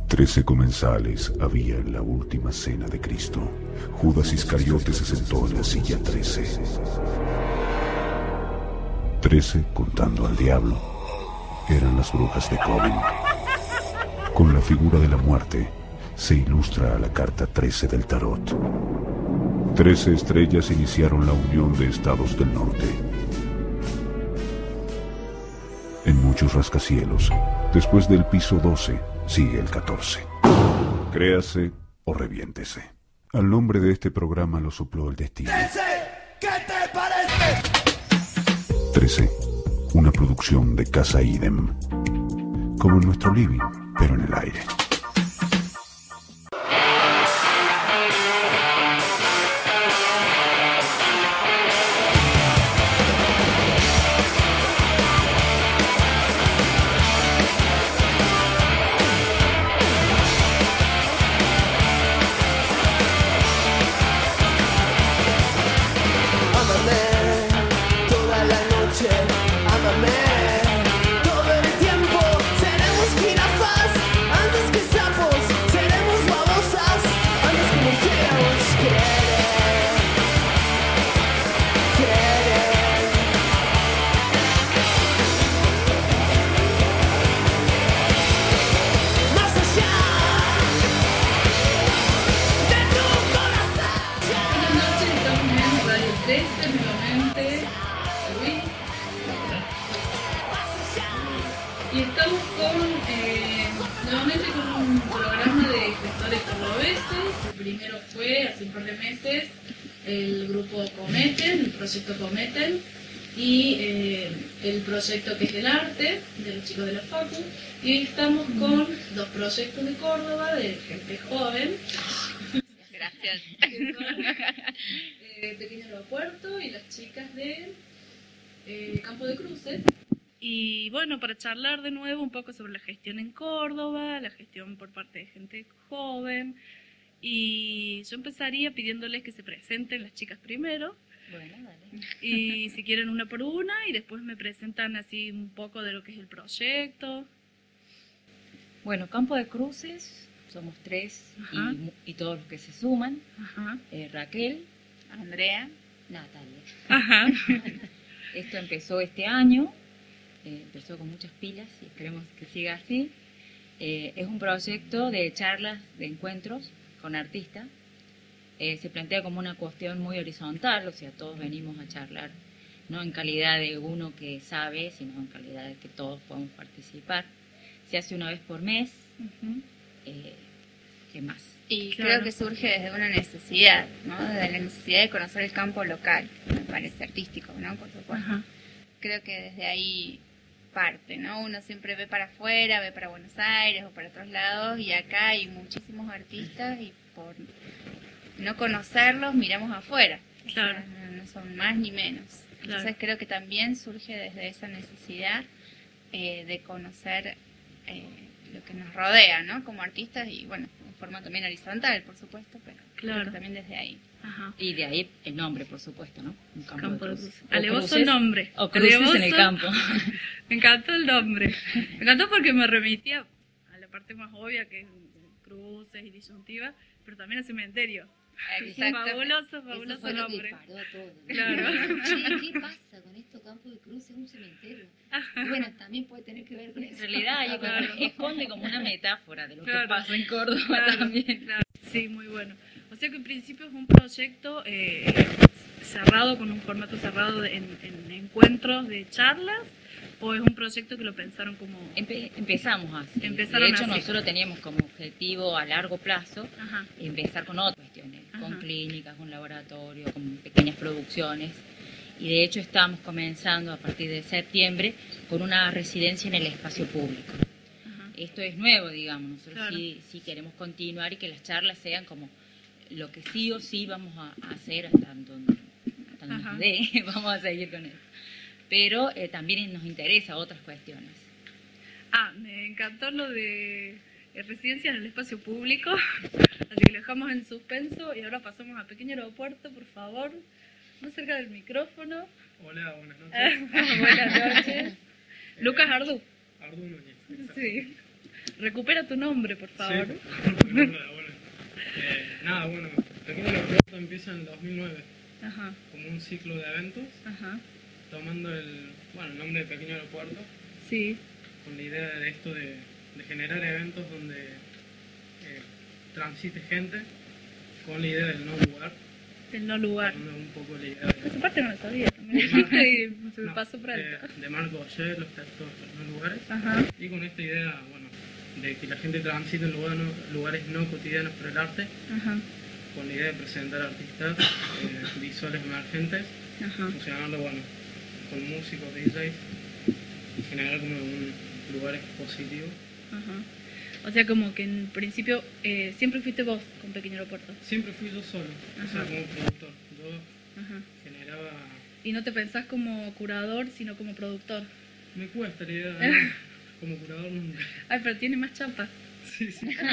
13 comensales había en la última cena de Cristo. Judas Iscariote se sentó en la silla 13. 13, contando al diablo, eran las brujas de Coven. Con la figura de la muerte se ilustra a la carta 13 del tarot. 13 estrellas iniciaron la unión de estados del norte. En muchos rascacielos, después del piso 12, sigue el 14. Créase o reviéntese. Al nombre de este programa lo sopló el destino. 13, ¿qué te parece? 13, una producción de Casa Idem. Como en nuestro living, pero en el aire. Y estamos nuevamente con un programa de gestores cordobeses. El primero fue hace un par de meses el grupo Cometen, el proyecto Cometen, y el proyecto que es el arte de los chicos de la Facu. Y hoy estamos con dos proyectos de Córdoba, de gente joven. Gracias. Que son Pequeño Aeropuerto y las chicas de Campo de Cruces. Y bueno, para charlar de nuevo un poco sobre la gestión en Córdoba, la gestión por parte de gente joven. Y yo empezaría pidiéndoles que se presenten las chicas primero. Bueno, dale. Y si quieren una por una, y después me presentan así un poco de lo que es el proyecto. Bueno, Campo de Cruces, somos 3 y todos los que se suman. Ajá. Raquel, Andrea, Natalia. Ajá. Esto empezó este año, empezó con muchas pilas y esperemos que siga así. Es un proyecto de charlas, de encuentros con artistas. Se plantea como una cuestión muy horizontal, o sea, todos venimos a charlar, no en calidad de uno que sabe, sino en calidad de que todos podemos participar. Se hace una vez por mes. ¿Qué más? y Claro. creo que surge desde una necesidad, ¿no? Desde la necesidad de conocer el campo local, me parece artístico, ¿no? Por supuesto. Ajá. Creo que desde ahí parte, ¿no? Uno siempre ve para afuera, ve para Buenos Aires o para otros lados, y acá hay muchísimos artistas y por no conocerlos miramos afuera. O sea, Claro. no son más ni menos. Claro. Entonces creo que también surge desde esa necesidad de conocer lo que nos rodea, ¿no? Como artistas y, bueno, en forma también horizontal, por supuesto, pero creo Claro. que también desde ahí. Ajá. Y de ahí el nombre, por supuesto, ¿no? Un Campo de cruces. Cruces. O Alevoso cruces, nombre. O cruces en el Alevoso. campo. Me encantó el nombre. Me encantó porque me remitía a la parte más obvia, que es cruces y disyuntiva, pero también al cementerio. Fabuloso, fabuloso Eso fue lo que nombre. disparó todo, ¿no? Claro. Che, ¿qué pasa con esto Campo de Cruz? Es un cementerio. Y bueno, también puede tener que ver con En eso. realidad hay Claro. esconde como una metáfora de lo Claro. que pasa en Córdoba Claro, también. claro. Sí, muy bueno. O sea que en principio es un proyecto cerrado, con un formato cerrado en encuentros de charlas, o es un proyecto que lo pensaron como... Empezamos así. Empezaron de hecho, así. nosotros teníamos como objetivo a largo plazo Ajá. empezar con otras cuestiones, con Ajá. clínicas, con laboratorio, con pequeñas producciones. Y de hecho estamos comenzando a partir de septiembre con una residencia en el espacio público. Ajá. Esto es nuevo, digamos. Nosotros Claro. sí queremos continuar y que las charlas sean como lo que sí o sí vamos a hacer hasta donde Ajá. nos dé. Vamos a seguir con eso. Pero también nos interesa otras cuestiones. Ah, me encantó lo de residencias en el espacio público, así que lo dejamos en suspenso y ahora pasamos a Pequeño Aeropuerto, por favor, más cerca del micrófono. Hola, buenas noches. Buenas noches. Lucas Ardú. Ardu Núñez. exacto. Sí. Recupera tu nombre, por favor. Sí, bueno. Bueno, Pequeño Aeropuerto empieza en el 2009 Ajá, como un ciclo de eventos, ajá, tomando el nombre de Pequeño Aeropuerto, sí, con la idea de esto de generar eventos donde transite gente, con la idea del no lugar, el no lugar. tomando un poco la idea de... Esa parte no la sabía, me dijiste y se me No, pasó por alto. de Marc Gaucher, los textos de los no lugares, Ajá, y con esta idea, de que la gente transite en lugares no cotidianos por el arte, ajá, con la idea de presentar artistas visuales emergentes, ajá, funcionando con músicos, DJs, y generar como un lugar expositivo. ajá. O sea, como que en principio siempre fuiste vos con Pequeño Aeropuerto. Siempre fui yo solo, o sea, Ajá. como productor. Yo Ajá. generaba... Y no te pensás como curador, sino como productor. Me cuesta la idea, ¿no? Como curador nunca. Ay, pero tiene más chapa. Sí.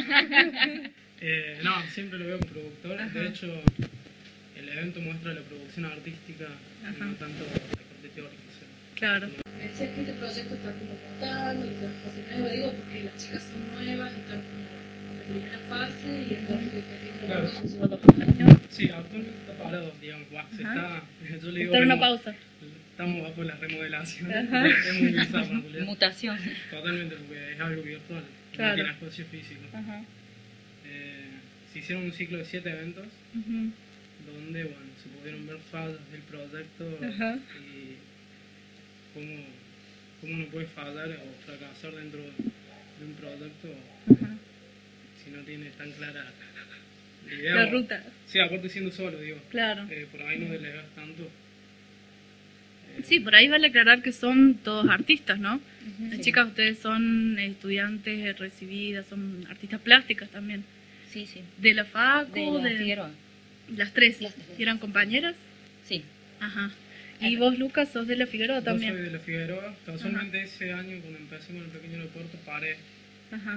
No, siempre lo veo como productor. Ajá. De hecho, el evento muestra la producción artística, Ajá. no tanto la parte teórica. O sea. Claro. Me decías que este proyecto está como mutando, que está fase nueva, digo, porque las chicas son nuevas, están como en la primera fase y entonces el Pequeño Claro. Aeropuerto lleva 2 años. Sí, actualmente está parado, digamos. Se Ajá. yo le digo, Está en una pausa. Estamos bajo la remodelación. Ajá. Es muy bizarro, en realidad. Mutación. Totalmente, porque es algo virtual. Claro. No tiene espacio físico. Ajá. Se hicieron un ciclo de 7 eventos Ujú. donde se pudieron ver fallas del proyecto Ajá. y cómo uno puede fallar o fracasar dentro de un proyecto Ajá. si no tiene tan clara la idea. La ruta. Sí, aparte siendo solo, digo. Claro. Por ahí no delegas tanto. Sí, por ahí vale aclarar que son todos artistas, ¿no? Las Sí. chicas, ustedes son estudiantes recibidas, son artistas plásticas también. Sí, sí. ¿De la facu? De la Figueroa. Las tres. Las tres. ¿Y eran compañeras? Sí. Ajá. ¿Y vos, Lucas, sos de la Figueroa Yo también? soy de la Figueroa. Casualmente ese año, cuando empecé con el Pequeño Aeropuerto, paré. Ajá.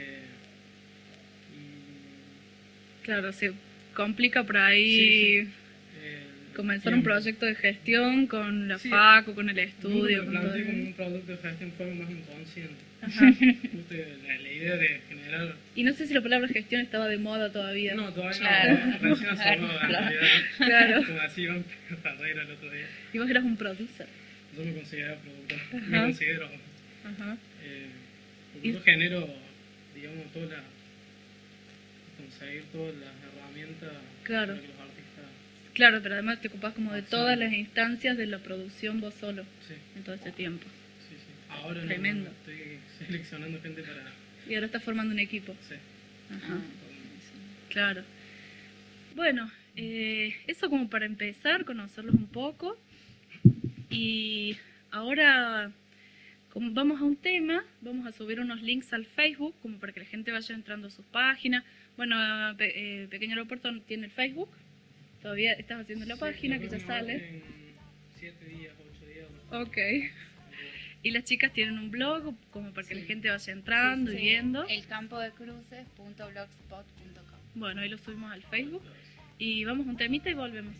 Y Claro, se complica por ahí comenzar un proyecto de gestión con la Sí. facu, con el Yo estudio, lo con todo planteé como eso. un producto de gestión fue más inconsciente. Ajá. Justo la idea de generar... Y no sé si la palabra gestión estaba de moda todavía. No, todavía Claro. no, recién asomado en Claro. realidad. Claro. Como así Iván Ferreira el otro día. Y vos eras un producer. Yo me consideraba productor, Ajá. me considero. Ajá. Porque Y- yo genero, digamos, conseguir todas las herramientas Claro. para que los artistas... Claro, pero además te ocupás como de Sí. todas las instancias de la producción vos solo Sí, en todo este tiempo. sí. Ahora no, Tremendo. estoy seleccionando gente para... Y ahora estás formando un equipo. Sí. Ajá. Claro. Bueno, eso como para empezar, conocerlos un poco. Y ahora vamos a un tema, vamos a subir unos links al Facebook, como para que la gente vaya entrando a sus páginas. Bueno, Pequeño Aeropuerto tiene el Facebook, todavía estás haciendo la página que ya sale. En 7 días, 8 días. Ok. Y las chicas tienen un blog, como para que la gente vaya entrando y viendo. elcampodecruces.blogspot.com. Bueno, ahí lo subimos al Facebook. Y vamos a un temita y volvemos.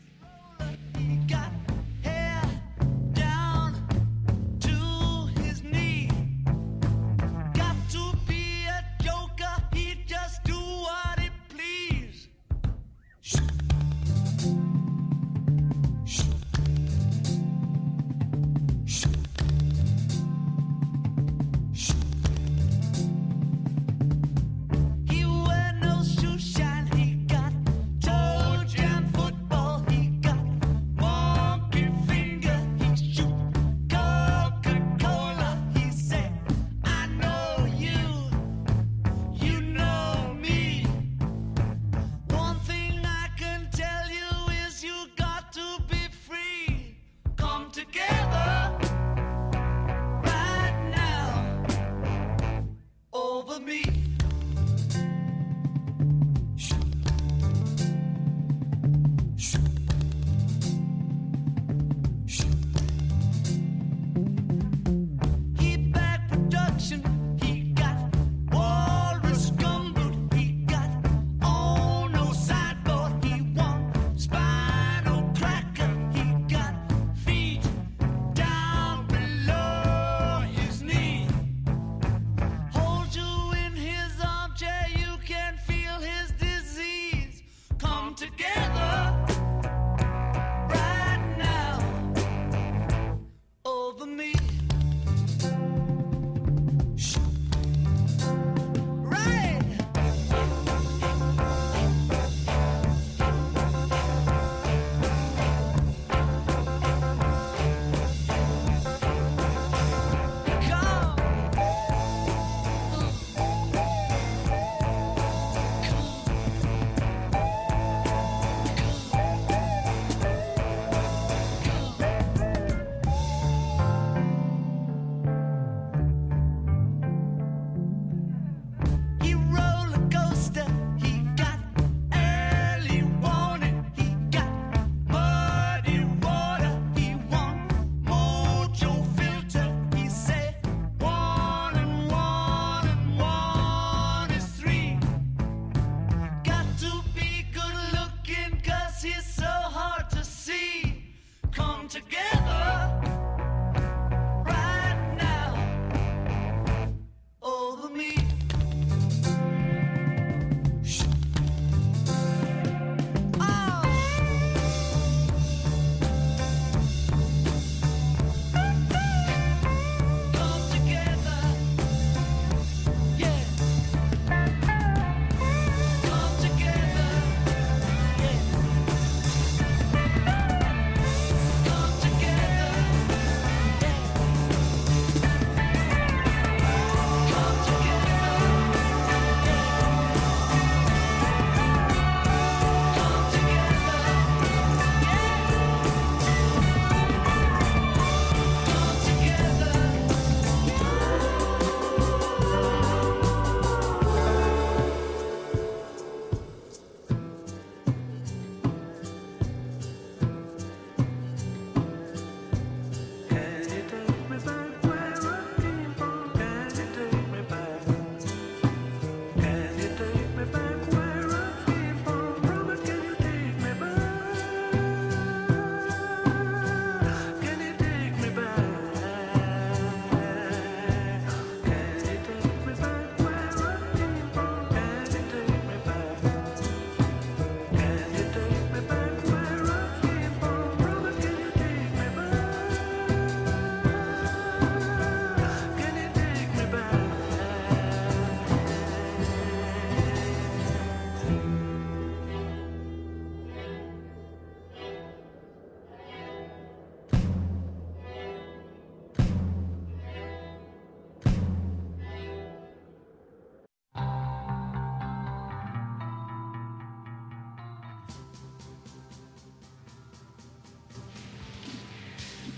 He wear no shoe shine, he got toe jam football, he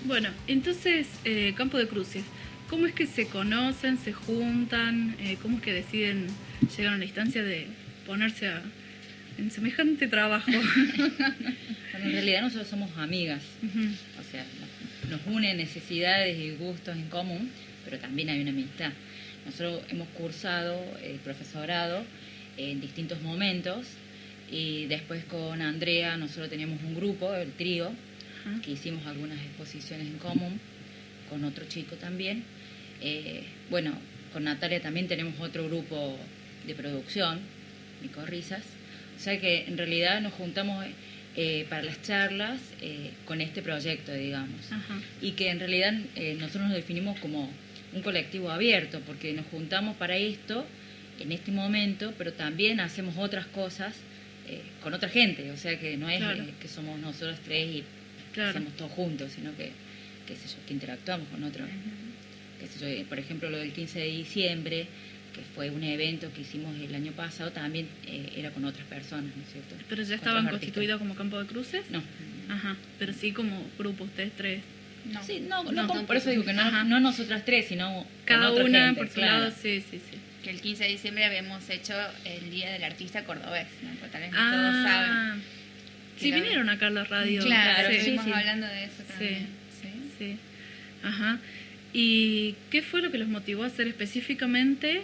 Bueno, entonces, Campo de Cruces, ¿cómo es que se conocen, se juntan? ¿Cómo es que deciden llegar a la instancia de ponerse en semejante trabajo? Bueno, en realidad nosotros somos amigas, o sea, nos unen necesidades y gustos en común, pero también hay una amistad. Nosotros hemos cursado profesorado en distintos momentos y después con Andrea nosotros teníamos un grupo, el trío, que hicimos algunas exposiciones en común, con otro chico también. Bueno, con Natalia también tenemos otro grupo de producción, Micorrisas. O sea que en realidad nos juntamos para las charlas con este proyecto, digamos. Ajá. Y que en realidad nosotros nos definimos como un colectivo abierto, porque nos juntamos para esto en este momento, pero también hacemos otras cosas con otra gente. O sea que no es Claro. que somos nosotros tres y Claro. hacemos todos juntos, sino que, qué sé yo, que interactuamos con otros. Qué sé yo, por ejemplo, lo del 15 de diciembre, que fue un evento que hicimos el año pasado, también era con otras personas, ¿no es cierto? ¿Pero ya Con estaban otros artistas. constituidos como Campo de Cruces? No. Ajá, pero sí como grupo, ustedes tres. No. Sí, no, No, por eso digo que Ajá. no nosotras tres, sino Cada con otra una gente, por su claro. lado, sí, sí, sí. Que el 15 de diciembre habíamos hecho el Día del Artista Cordobés, ¿no? Porque tal vez no todos saben. Ah, sí, Que la- vinieron acá a la radio. Claro, sí, estuvimos sí, hablando de eso también. Sí. sí. Ajá. ¿Y qué fue lo que los motivó a hacer específicamente,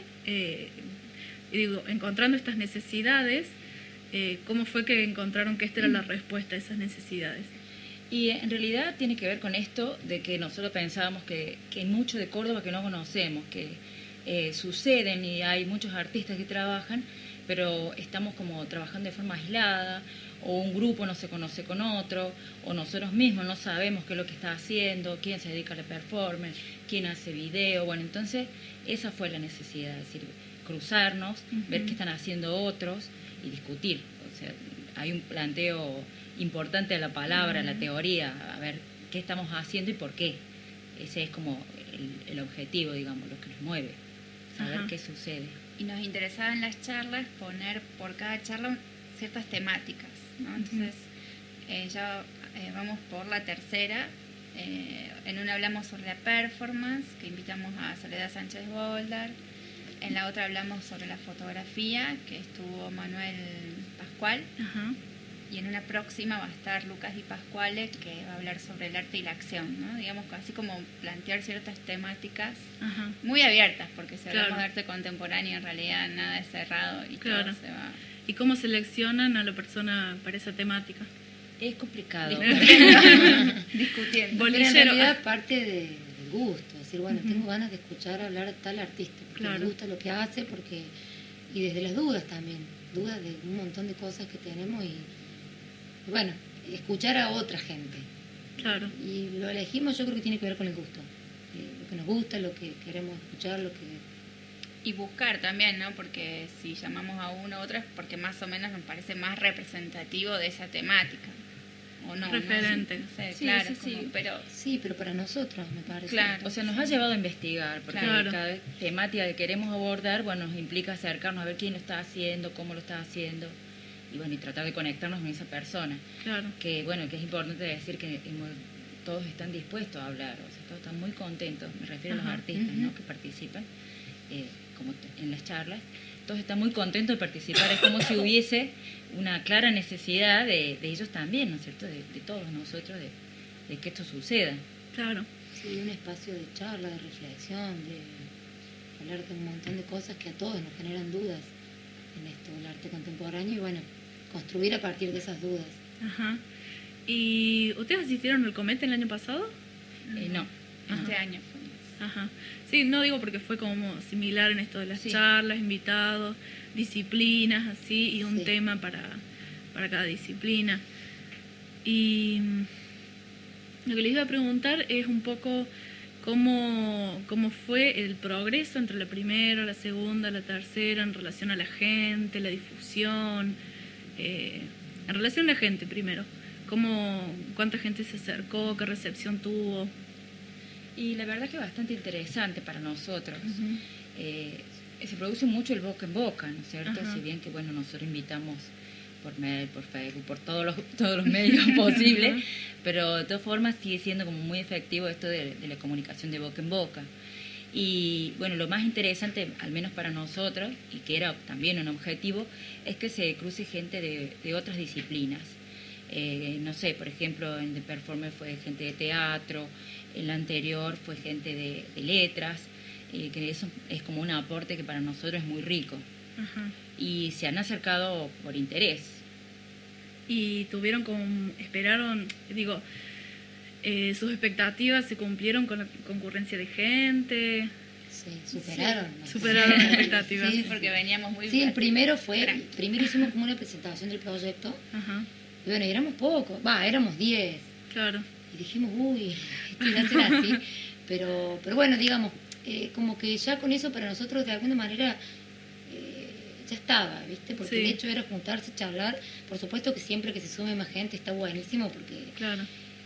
y digo, encontrando estas necesidades, cómo fue que encontraron que esta era la respuesta a esas necesidades? Y en realidad tiene que ver con esto de que nosotros pensábamos que hay mucho de Córdoba que no conocemos, que suceden y hay muchos artistas que trabajan, pero estamos como trabajando de forma aislada, o un grupo no se conoce con otro, o nosotros mismos no sabemos qué es lo que está haciendo, quién se dedica a la performance, quién hace video. Bueno, entonces esa fue la necesidad, es decir, cruzarnos, ver qué están haciendo otros y discutir. O sea, hay un planteo importante de la palabra, la teoría, a ver qué estamos haciendo y por qué. Ese es como el objetivo, digamos, lo que nos mueve, saber Ajá. qué sucede. Y nos interesaba en las charlas poner por cada charla ciertas temáticas, ¿no? Entonces, ya vamos por la tercera. En una hablamos sobre la performance, que invitamos a Soledad Sánchez Boldar. En la otra hablamos sobre la fotografía, que estuvo Manuel Pascual. Ajá. Y en una próxima va a estar Lucas Di Pasquale, que va a hablar sobre el arte y la acción, ¿no? Digamos, así como plantear ciertas temáticas Ajá. muy abiertas, porque si hablamos Claro. de arte contemporáneo, en realidad nada es cerrado y Claro. todo se va... ¿Y cómo seleccionan a la persona para esa temática? Es complicado. discutiendo. Pero en Bolillero. realidad parte del gusto, decir, bueno, tengo ganas de escuchar hablar a tal artista, porque Claro. me gusta lo que hace, porque y desde las dudas también, dudas de un montón de cosas que tenemos y bueno, escuchar a otra gente. Claro. Y lo elegimos, yo creo que tiene que ver con el gusto. Lo que nos gusta, lo que queremos escuchar, lo que... Y buscar también, ¿no? Porque si llamamos a uno u otro es porque más o menos nos parece más representativo de esa temática. ¿O no? Referente. No sé, Sí, claro, sí, como- sí. pero Sí, pero para nosotros me parece. Claro. O sea, nos ha llevado a investigar, porque Claro. cada temática que queremos abordar, bueno, nos implica acercarnos a ver quién lo está haciendo, cómo lo está haciendo, y bueno, y tratar de conectarnos con esa persona. Claro. Que bueno, que es importante decir que todos están dispuestos a hablar, o sea, todos están muy contentos, me refiero a los Ajá. artistas, ¿no?, que participan, como en las charlas, todos están muy contentos de participar, es como si hubiese una clara necesidad de ellos también, ¿no es cierto?, de todos nosotros, de que esto suceda. Claro. Sí, un espacio de charla, de reflexión, de hablar de un montón de cosas que a todos nos generan dudas en esto del arte contemporáneo y bueno, construir a partir de esas dudas. Ajá. ¿Y ustedes asistieron al Cometa el año pasado? No. este año fue. Ajá. Sí, no digo porque fue como similar en esto de las Sí. charlas, invitados, disciplinas, así, y un Sí. tema para cada disciplina. Y lo que les iba a preguntar es un poco cómo fue el progreso entre la primera, la segunda, la tercera, en relación a la gente, la difusión. En relación a la gente primero, ¿cuánta gente se acercó, qué recepción tuvo? Y la verdad que bastante interesante para nosotros. Se produce mucho el boca en boca, ¿no es cierto? Ajá. Si bien que, bueno, nosotros invitamos por mail, por Facebook, por todos los medios posibles, pero de todas formas sigue siendo como muy efectivo esto de la comunicación de boca en boca. Y bueno, lo más interesante, al menos para nosotros, y que era también un objetivo, es que se cruce gente de otras disciplinas. No sé, por ejemplo, en The Performer fue gente de teatro, en la anterior fue gente de letras, que eso es como un aporte que para nosotros es muy rico. Ajá. Y se han acercado por interés. Y esperaron, digo, sus expectativas se cumplieron con la concurrencia de gente. Sí, superaron. ¿no? Superaron las expectativas. Sí, porque veníamos muy Sí, bien. primero hicimos como una presentación del proyecto. Ajá, Y bueno, éramos pocos, éramos 10. claro. Y dijimos, uy, esto iba a ser así. Pero bueno, digamos, como que ya con eso para nosotros de alguna manera ya estaba, ¿viste? Porque Sí. el hecho era juntarse, charlar. Por supuesto que siempre que se sume más gente está buenísimo, porque... Claro.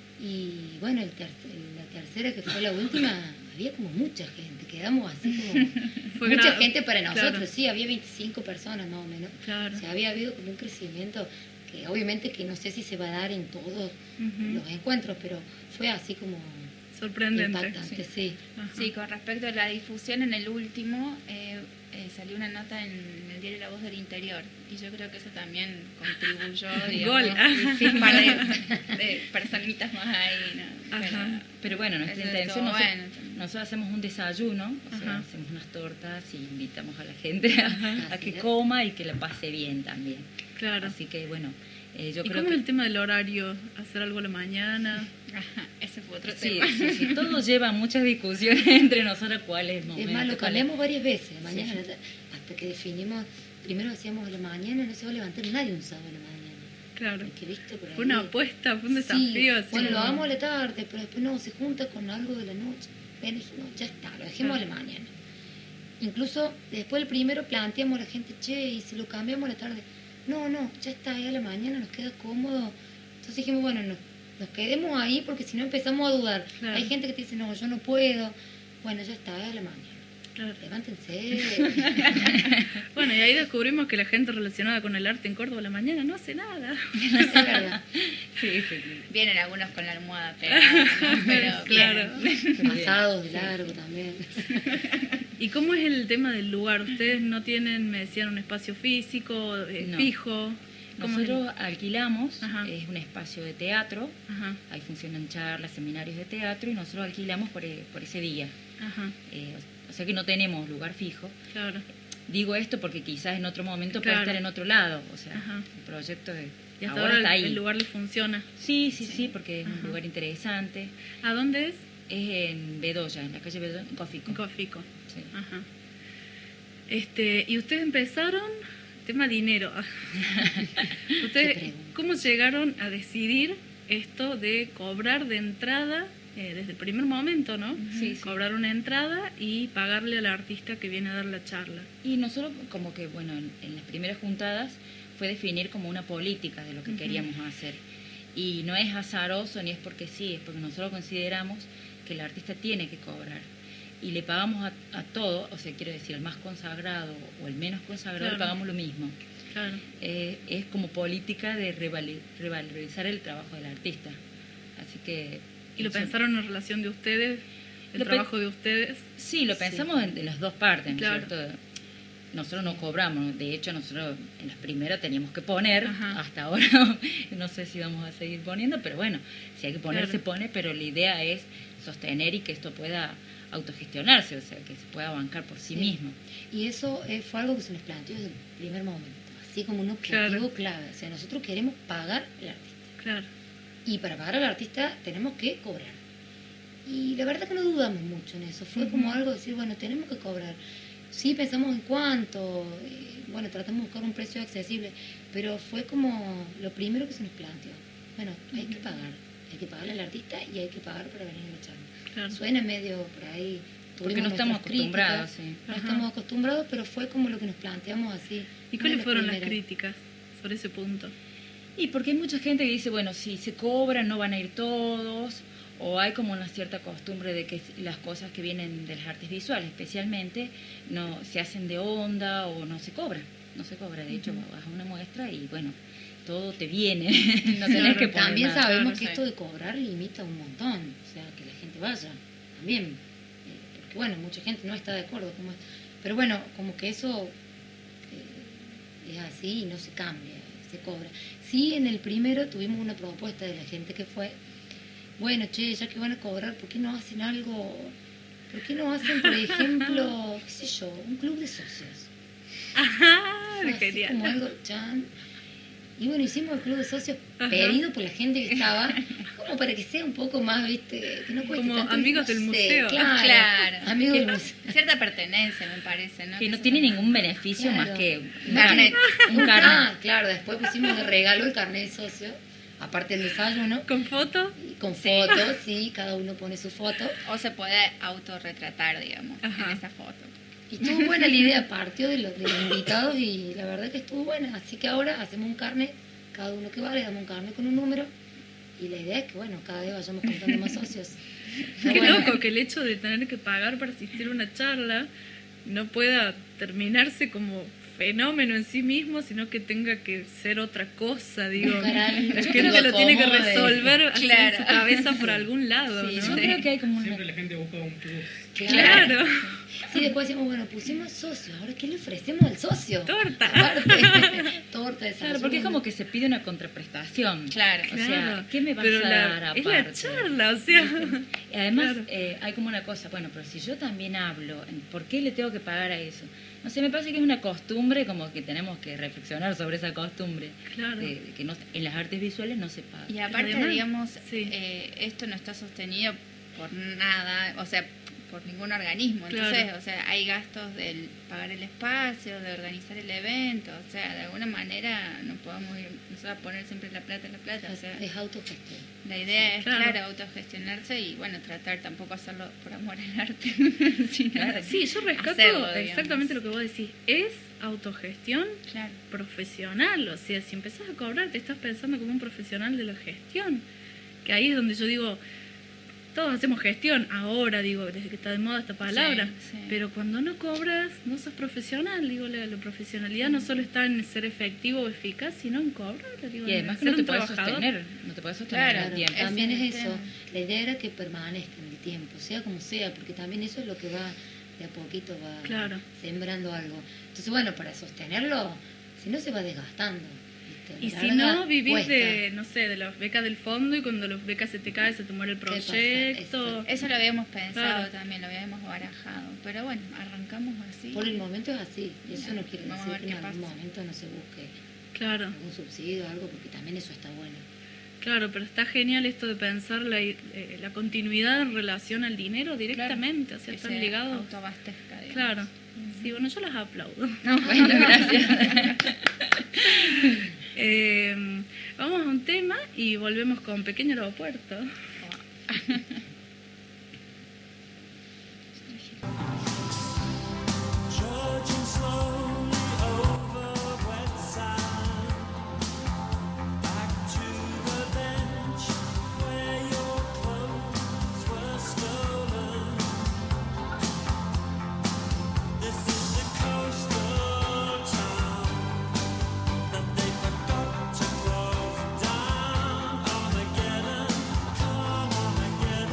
Y bueno, la tercera, que fue la última, había como mucha gente, quedamos así como... Fue mucha gente para nosotros, claro. sí, había 25 personas más o menos. Claro. O sea, había habido como un crecimiento que obviamente que no sé si se va a dar en todos Ujú. los encuentros, pero fue así como Sorprendente. impactante, sí. Ajá. Sí, con respecto a la difusión, en el último salió una nota en el diario La Voz del Interior y yo creo que eso también contribuyó, Gol. digamos, un par de personitas más ahí, ¿no? Ajá. Pero bueno, nuestra eso intención, estuvo bueno. nosotros hacemos un desayuno, o sea, Ajá. hacemos unas tortas y invitamos a la gente a que Así es. coma y que la pase bien también. Claro. Así que bueno, yo ¿Y creo cómo que... es el tema del horario? ¿Hacer algo a la mañana? Ajá, ese fue otro Sí, tema. sí, todo lleva muchas discusiones entre nosotros cuál es el momento. Es más, lo cuál es- cambiamos varias veces, mañana, Sí. hasta que definimos, primero hacíamos a la mañana, no se va a levantar nadie un sábado a la mañana. Claro. Porque, ¿viste? Por Fue una ahí- apuesta, fue un Sí, desafío. así bueno, lo como- hagamos a la tarde, pero después no, se junta con algo de la noche. Ven, dije, no, ya está, lo dejemos a la mañana. Incluso después del primero planteamos a la gente, che, y si lo cambiamos a la tarde, no, ya está, ahí a la mañana nos queda cómodo. Entonces dijimos, bueno, nos quedemos ahí porque si no empezamos a dudar. Claro. Hay gente que te dice, no, yo no puedo. Bueno, ya está, ahí a la mañana. Claro. Levántense. Bueno, y ahí descubrimos que la gente relacionada con el arte en Córdoba a la mañana no hace nada. Es verdad. Sí, sí, Vienen algunos con la almohada pegada, ¿no? Pero Claro. vienen. Pasados de largo también. ¿Y cómo es el tema del lugar? ¿Ustedes no tienen, me decían, un espacio físico, No. fijo? ¿Cómo es? Nosotros alquilamos, Ajá. es un espacio de teatro, Ajá, ahí funcionan charlas, seminarios de teatro y nosotros alquilamos por ese día. ajá, O sea que no tenemos lugar fijo. claro. Digo esto porque quizás en otro momento Claro. puede estar en otro lado, o sea, Ajá. el proyecto Y hasta ahora ahora está ahí. el lugar les funciona. Sí, porque es Ajá. un lugar interesante. ¿A dónde es? Es en Bedoya, en la calle Bedoya, en Cofico. En Cofico. Sí. Ajá. Y ustedes empezaron, tema dinero. Qué ¿Ustedes pregunta. cómo llegaron a decidir esto de cobrar de entrada desde el primer momento, ¿no? Sí, sí. Cobrar una entrada y pagarle al artista que viene a dar la charla. Y nosotros como que, bueno, en las primeras juntadas fue definir como una política de lo que Ujú. queríamos hacer. Y no es azaroso ni es porque sí, es porque nosotros consideramos que el artista tiene que cobrar. Y le pagamos a todo, o sea, quiero decir, al más consagrado o el menos consagrado, Claro. le pagamos lo mismo. Claro. Es como política de revalorizar el trabajo del artista. Así que... ¿Y lo eso- pensaron en relación de ustedes? ¿El Lo trabajo de ustedes? Sí, lo pensamos de las dos partes, ¿no es Claro. cierto? Nosotros no cobramos, de hecho nosotros en las primeras teníamos que poner, Ajá. hasta ahora no sé si vamos a seguir poniendo, pero bueno, si hay que poner Claro. se pone, pero la idea es sostener y que esto pueda autogestionarse, o sea, que se pueda bancar por sí Sí. mismo. Y eso fue algo que se nos planteó desde el primer momento, así como un objetivo Claro. clave. O sea, nosotros queremos pagar al artista. Claro. Y para pagar al artista tenemos que cobrar. Y la verdad que no dudamos mucho en eso. Fue Ujú. como algo de decir, bueno, tenemos que cobrar. Sí, pensamos en cuánto, bueno, tratamos de buscar un precio accesible, pero fue como lo primero que se nos planteó. Bueno, hay que pagarle al artista y hay que pagar para venir a la charla. Claro. Suena medio por ahí. Porque tuvimos no estamos nuestras críticas, acostumbrados, sí. No Ajá. estamos acostumbrados, pero fue como lo que nos planteamos así. ¿Y una de cuáles fueron las primeras. críticas sobre ese punto? Y porque hay mucha gente que dice, bueno, si se cobra no van a ir todos, o hay como una cierta costumbre de que las cosas que vienen de las artes visuales especialmente no se hacen de onda o no se cobran. no se cobra. De hecho, vas a una muestra y bueno, todo te viene. No tenés que poner También nada. sabemos Claro, que sí. esto de cobrar limita un montón, o sea, que la gente vaya también, porque bueno, mucha gente no está de acuerdo, pero bueno, como que eso es así y no se cambia, se cobra. Sí, en el primero tuvimos una propuesta de la gente que fue, bueno, che, ya que van a cobrar, ¿por qué no hacen algo? ¿Por qué no hacen, por ejemplo, qué sé yo, un club de socios? Ajá, Así genial. como algo, chan. Y bueno, hicimos el club de socios Ajá. pedido por la gente que estaba, como para que sea un poco más, viste, que no cueste Como tanto, amigos no del sé, museo. Claro, amigos del Que- museo. Cierta pertenencia, me parece, ¿no? Que no eso tiene también. ningún beneficio Claro. más que Un carnet. Un carnet. Claro, después pusimos de regalo el carnet de socio, aparte el desayuno, ¿Con foto? y con fotos, sí, cada uno pone su foto. O se puede autorretratar, digamos, Ajá. en esa foto. Y estuvo buena la idea, partió de los invitados y la verdad que estuvo buena. Así que ahora hacemos un carnet, cada uno que va, le damos un carnet con un número. Y la idea es que, bueno, cada vez vayamos contando más socios. Qué Bueno, loco que el hecho de tener que pagar para asistir a una charla no pueda terminarse como fenómeno en sí mismo, sino que tenga que ser otra cosa, digo. Buscar algo La que gente lo lo tiene que acomode. resolver así Claro. en su cabeza por algún lado, Sí, ¿no? Yo creo que hay como Siempre una... la gente busca un plus. Claro. Sí, después decimos, bueno, pusimos socio, ahora ¿qué le ofrecemos al socio? Torta. Aparte, torta de Claro, porque es como que se pide una contraprestación. Claro. O sea, Claro. ¿qué me vas Pero a dar es la aparte? charla, o sea. Y además Claro. hay como una cosa, bueno, pero si yo también hablo, ¿por qué le tengo que pagar a eso? No sé, me parece que es una costumbre, como que tenemos que reflexionar sobre esa costumbre, Claro. de que no, en las artes visuales no se paga. Y aparte, Además, digamos, sí. esto no está sostenido por nada, o sea, por ningún organismo. Claro. Entonces, o sea, hay gastos del pagar el espacio, de organizar el evento, o sea, de alguna manera no podemos ir nosotros a poner siempre la plata, o sea, es autogestión. la idea es, claro. claro, autogestionarse y, bueno, tratar tampoco hacerlo por amor al arte, sino Sí, yo rescato hacerlo, digamos. exactamente lo que vos decís. Es autogestión Claro. profesional, o sea, si empezás a cobrar te estás pensando como un profesional de la gestión, que ahí es donde yo digo, todos hacemos gestión, ahora digo, desde que está de moda esta palabra, Sí, sí. pero cuando no cobras no sos profesional, digo, la profesionalidad no solo está en ser efectivo o eficaz, sino en cobrar, digo, Y además que en no ser te un puedes trabajador. sostener, no te puedes sostener Claro, en el tiempo. Ese También es el es eso, tema. la idea era que permanezca en el tiempo, sea como sea, porque también eso es lo que va, de a poquito va Claro. sembrando algo. Entonces, bueno, para sostenerlo, si no se va desgastando. ¿viste? Y La si larga no, vivís cuesta. de, no sé, de las becas del fondo y cuando las becas se te caen, se te muere el pasa? proyecto. Eso lo habíamos pensado Claro. también, lo habíamos barajado, pero bueno, arrancamos así. Por el momento es así, eso no quiere Vamos a decir ver que en qué algún pasa. momento no se busque Claro, algún subsidio o algo, porque también eso está bueno. claro, pero está genial esto de pensar la continuidad en relación al dinero directamente, o sea, que están se ligados. autoabastezca, digamos. Claro. Sí, bueno, yo las aplaudo. No, bueno, gracias. Vamos a un tema y volvemos con Pequeño Aeropuerto. Trudging slowly over wet sand, back to the bench where your clothes were stolen. This is the coastal town that they forgot to close down. Armageddon, come Armageddon.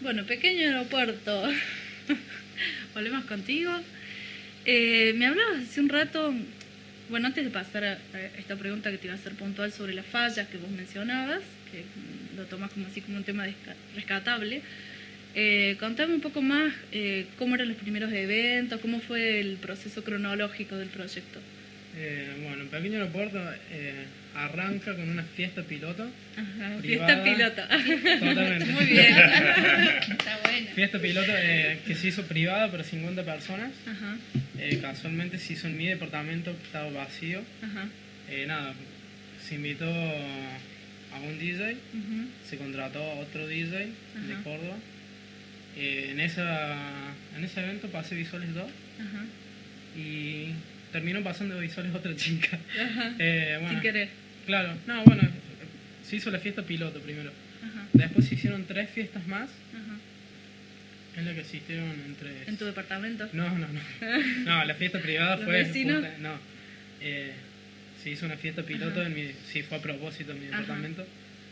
Bueno, pequeño aeropuerto. Volvemos contigo. Me hablabas hace un rato, bueno, antes de pasar a esta pregunta que te iba a hacer puntual sobre las fallas que vos mencionabas, que lo tomas como así como un tema rescatable. Contame un poco más cómo eran los primeros eventos, cómo fue el proceso cronológico del proyecto. Bueno, Pequeño Aeropuerto arranca con una fiesta piloto. Ajá, privada. fiesta piloto. Totalmente. Muy bien. Está bueno. Fiesta piloto que se hizo privada para 50 personas. Ajá, Casualmente se hizo en mi departamento que estaba vacío. ajá, Nada, se invitó a un DJ, ujú, se contrató a otro DJ de Ajá. Córdoba. En ese evento pasé Visuales 2 ajá, y terminó pasando Visuales otra chica. ajá. Bueno, Sin querer. claro, no, bueno, se hizo la fiesta piloto primero. Ajá, Después se hicieron 3 fiestas más ajá. en las que existieron entre... ¿En tu departamento? No. No, la fiesta privada ¿Los fue... vecinos? No. Se hizo una fiesta piloto Ajá. sí, fue a propósito en mi Ajá. departamento.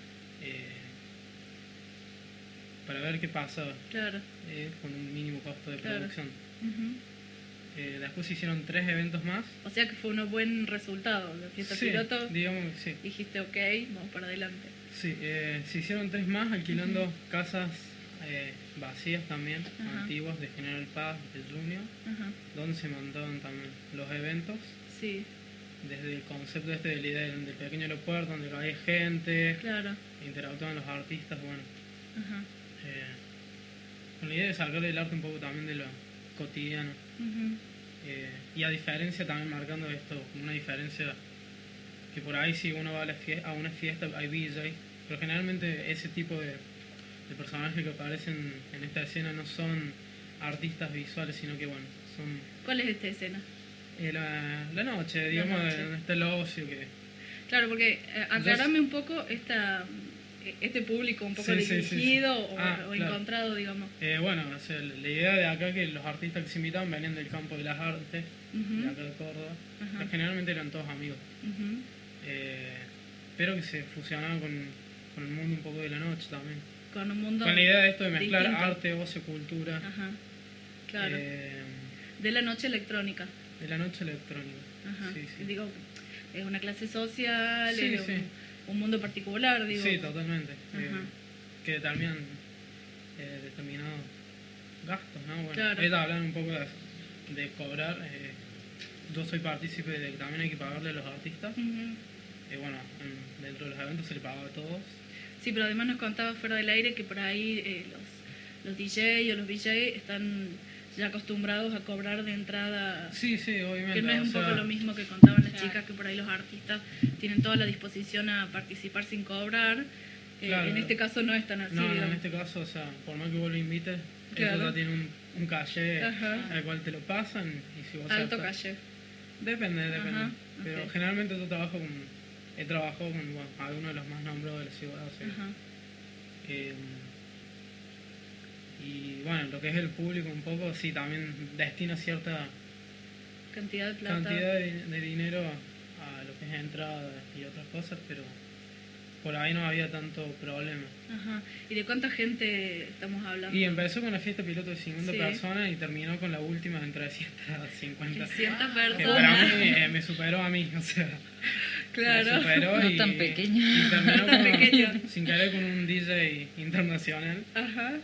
Para ver qué pasaba Claro. con un mínimo costo de Claro. producción. Ujú. Después se hicieron 3 eventos más. O sea que fue un buen resultado. La fiesta Sí, piloto, digamos que sí. dijiste ok, vamos para adelante. Sí, se hicieron 3 más alquilando casas vacías también, Ajá. antiguas de General Paz, de Junior, Ajá, donde se montaban también los eventos, sí, desde el concepto de la idea del pequeño aeropuerto, donde había gente, claro. interactuaban los artistas, bueno, Ajá, con la idea de sacarle el arte un poco también de lo cotidiano. ujú, Y a diferencia también marcando esto, como una diferencia que por ahí si uno va a una fiesta hay VJ, pero generalmente ese tipo de personajes que aparecen en esta escena no son artistas visuales, sino que bueno, son ¿Cuál es esta escena? la noche, digamos, noche. donde está el ocio que... Claro, porque aclarame un poco este público un poco Sí, sí, dirigido sí, sí. o Claro. encontrado, digamos. Bueno, o sea, la idea de acá que los artistas que se invitaban venían del campo de las artes, Ujú, de acá de Córdoba, Ajá. pero generalmente eran todos amigos. ujú, Pero que se fusionaban con el mundo un poco de la noche también. Con un mundo Con la idea de esto de mezclar distinto. arte, ocio, cultura, Ajá, claro. eh, De la noche electrónica. de la noche electrónica. Ajá. Sí, sí. Digo, es una clase social, Sí, es sí. un mundo particular, digo. Sí, totalmente. Ajá. Que determinan determinados gastos, ¿no? Bueno, Claro. ellos hablan un poco de cobrar. Yo soy partícipe de que también hay que pagarle a los artistas. Ujú. Bueno, dentro de los eventos se le pagaba a todos. Sí, pero además nos contaba fuera del aire que por ahí los DJ o los VJ están ya acostumbrados a cobrar de entrada, Sí, sí, obviamente. que no es o un sea, poco lo mismo que contaban las Claro. chicas, que por ahí los artistas tienen toda la disposición a participar sin cobrar. Claro. En este caso no es tan así, No, en digamos. este caso, o sea, por más que vos lo invites, Claro. ellos ya tienen un caché Ajá. al cual te lo pasan y si vos Alto aceptas- calle. Depende. Ajá, Pero ok. generalmente yo he trabajado con bueno, algunos de los más nombrados de la ciudad. O sea, Ajá. y bueno, lo que es el público un poco, sí, también destina cierta Cantidad de plata. cantidad de dinero a lo que es entrada y otras cosas, pero por ahí no había tanto problema. Ajá. ¿Y de cuánta gente estamos hablando? Y empezó con la fiesta piloto de 50 Sí. personas y terminó con la última de entre 350. 300 Que para personas. mí me superó a mí, o sea, Claro. me superó No y, tan pequeño. y terminó Tan pequeño. sin querer con un DJ internacional, Ajá.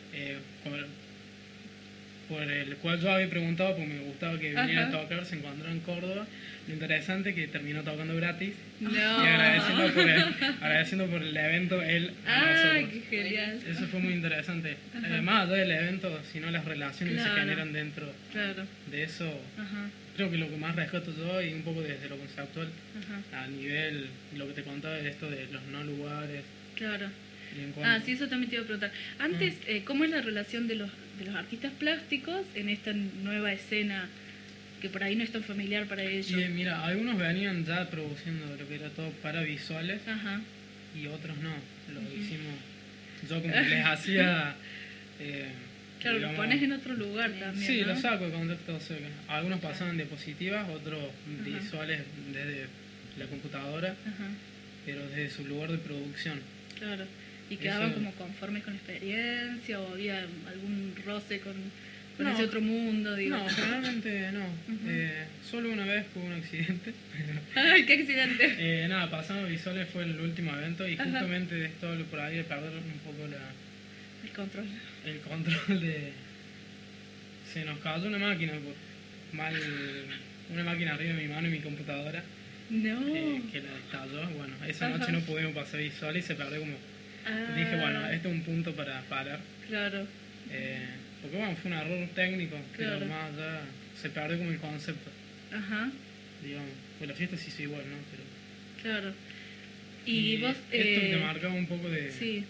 por el cual yo había preguntado porque me gustaba que viniera Ajá. a tocar, se encontró en Córdoba. Lo interesante que terminó tocando gratis No. y agradeciendo por el evento él a Ay, nosotros. qué genial. Eso fue muy interesante. Ajá. Más allá del evento, sino las relaciones que Claro. se generan dentro Claro. de eso. Ajá. Creo que lo que más rescato yo y un poco desde lo conceptual Ajá. a nivel, lo que te contaba de esto de los no lugares. Claro. Y en cuanto- Ah, sí, eso también te iba a preguntar. Antes, ¿cómo es la relación de los artistas plásticos en esta nueva escena que por ahí no es tan familiar para ellos? Y mira, algunos venían ya produciendo lo que era todo para visuales Ajá. y otros no. Lo hicimos, yo como que les hacía... Claro, lo digamos, pones en otro lugar también, Sí, ¿no? lo saco de contexto. O sea, que algunos pasaban diapositivas, otros visuales desde la computadora, Ajá. pero desde su lugar de producción. Claro. ¿Y quedaban Eso- como conformes con la experiencia o había algún roce con No. ese otro mundo? Digo? No, generalmente no. Ujú. Solo una vez hubo un accidente. ¡Ay, qué accidente! Nada, pasando visuales fue el último evento y Ajá. justamente esto por ahí de perder un poco El control. el control de... Se nos cayó una máquina por mal... Una máquina arriba de mi mano y mi computadora No. que la estalló. Bueno, esa Ajá. noche no pudimos pasar visual y se perdió como... Ah, Dije, bueno, esto es un punto para parar. Claro. Porque bueno, fue un error técnico, Claro. pero más allá se perdió como el concepto, Ajá, digamos. Pues la fiesta sí hizo igual, ¿no? Pero, claro. Y vos... esto te marcaba un poco de... sí.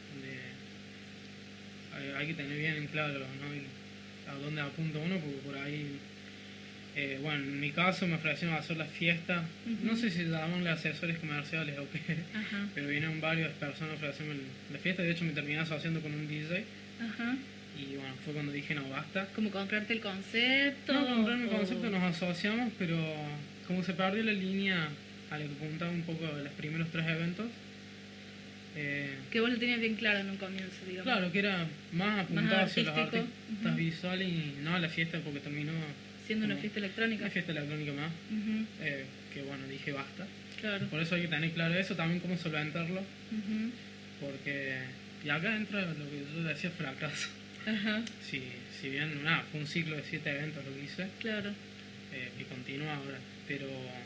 Hay que tener bien en claro, ¿no? Y a dónde apunta uno, porque por ahí... bueno, en mi caso me ofrecieron hacer la fiesta. Ujú. No sé si se llaman asesores comerciales o qué, Ajá, pero vinieron varias personas a ofrecerme la fiesta. De hecho, me terminé asociando con un DJ. ajá. Y bueno, fue cuando dije, no, basta. Como comprarte el concepto. No, comprarme el o- concepto nos asociamos, pero como se perdió la línea a la que apuntaba un poco los primeros 3 eventos, Que vos lo tenías bien claro en un comienzo, digamos. claro, que era más apuntado hacia los artístico. artistas Ujú. visuales y no a la fiesta, porque terminó Siendo una como fiesta electrónica. una fiesta electrónica más, Ujú, que bueno, dije basta. claro. Por eso hay que tener claro eso, también cómo solventarlo, Ujú, porque... Y acá entra lo que yo decía, fracaso. ajá, Si bien, nada, fue un ciclo de 7 eventos lo que hice, claro. que continúa ahora, pero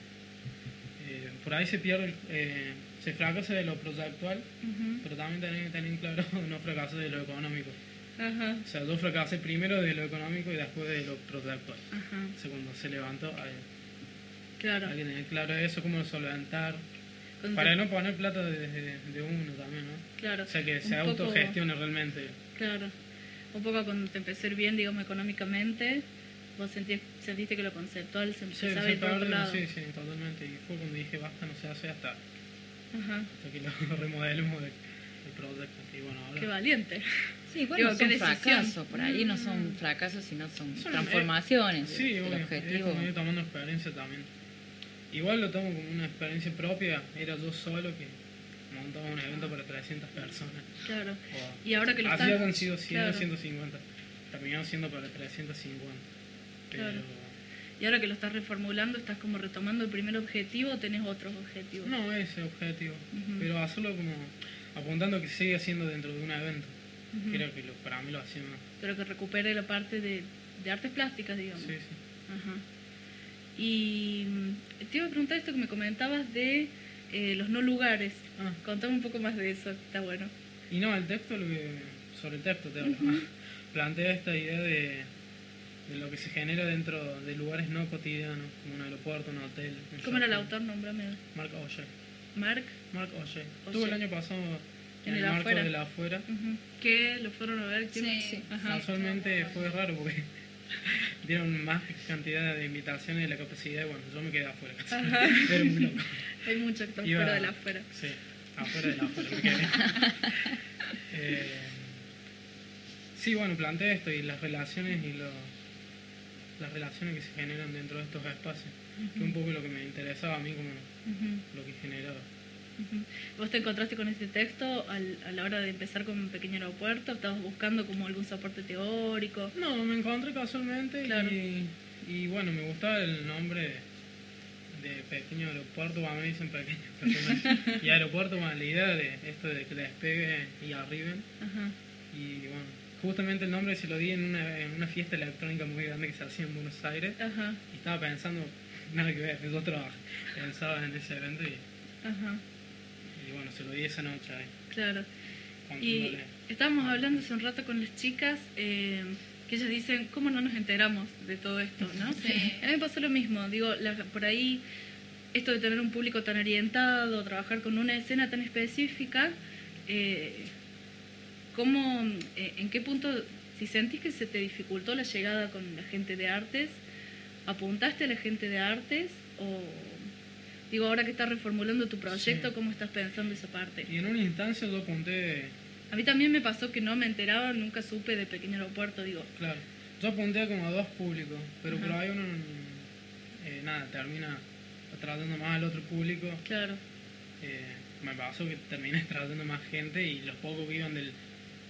por ahí se pierde, se fracasa de lo proyectual, Ujú, pero también tienen que tener claro no fracasar de lo económico. ajá, O sea, yo fracasé primero de lo económico y después de lo proyectual. ajá, O sea, cuando se levantó, claro. hay que tener claro eso, cómo solventar, Cuando para te- no poner plata de uno también, ¿no? Claro. O sea, que un se poco- autogestione realmente. Claro. Un poco cuando te empecé a ir bien, digamos, económicamente, vos sentiste que lo conceptual se Sí, empezaba a se ir por otro pierde, lado. sí, totalmente. Y fue cuando dije basta, no se hace hasta Ajá. que lo remodelemos del proyecto. Y bueno, ahora... Qué valiente. Sí, bueno, Digo, son qué decisión. fracasos, por ahí no son fracasos, sino son Son, transformaciones. Sí, el obvio, es objetivo. como ir tomando experiencia también. Igual lo tomo como una experiencia propia. Era yo solo que montaba un evento para 300 personas. Claro. O- Y ahora que lo así estás... hayan sido 100 o claro. 150. Terminó siendo para 350. Pero Claro. Y ahora que lo estás reformulando, ¿estás como retomando el primer objetivo o tenés otros objetivos? no ese objetivo. Ujú. Pero hacerlo como apuntando que sigue siendo dentro de un evento. Ujú. Creo que para mí lo hacía más. Pero que recupere la parte de artes plásticas, digamos. Sí, sí. Ajá. Y te iba a preguntar esto que me comentabas de los no lugares. Ah. Contame un poco más de eso, está bueno. Y no, el texto, sobre el texto te hablo. Plantea esta idea de lo que se genera dentro de lugares no cotidianos, como un aeropuerto, un hotel. un ¿Cómo era el shopping. autor? Nómbrame. Mark O'Shea. Mark. Mark O'Shea. O'Shea. Estuvo el año pasado en En el el marco afuera. de la afuera. Ujú. ¿Qué? ¿Lo fueron a ver? ¿Quién? Sí. Ajá. Casualmente fue raro porque dieron más cantidad de invitaciones de la capacidad y bueno, yo me quedé afuera. Ajá. Era un loco. Hay mucho actor Iba- fuera de la afuera. Sí, afuera de la afuera. me quedé. Sí, bueno, planteé esto y las relaciones las relaciones que se generan dentro de estos espacios, que es un poco lo que me interesaba a mí como Ujú, lo que generaba. ujú. ¿Vos te encontraste con este texto a la hora de empezar con un pequeño aeropuerto? ¿Estabas buscando como algún soporte teórico? No, me encontré casualmente Claro. y bueno, me gustaba el nombre de pequeño aeropuerto, bueno, me dicen pequeño, personal. Y aeropuerto, bueno, la idea de esto de que despegue y arriben. Ajá. Y bueno, justamente el nombre se lo di en una fiesta electrónica muy grande que se hacía en Buenos Aires. Ajá. Y estaba pensando, nada que ver, yo pensaba en ese evento Ajá. y bueno, se lo di esa noche ahí. Claro. Y contándole. estábamos hablando hace un rato con las chicas que ellas dicen, ¿cómo no nos enteramos de todo esto? ¿No? Sí. A mí me pasó lo mismo, digo, por ahí esto de tener un público tan orientado, trabajar con una escena tan específica, ¿cómo, en qué punto, si sentís que se te dificultó la llegada con la gente de artes, apuntaste a la gente de artes o... Digo, ahora que estás reformulando tu proyecto, Sí. ¿cómo estás pensando esa parte? Y en una instancia yo apunté, A mí también me pasó que no me enteraba, nunca supe de Pequeño Aeropuerto, digo. claro, yo apunté como a 2 públicos, pero Ajá. por ahí uno, nada, termina atrayendo más al otro público. Claro. me pasó que terminé trayendo más gente y los pocos que iban del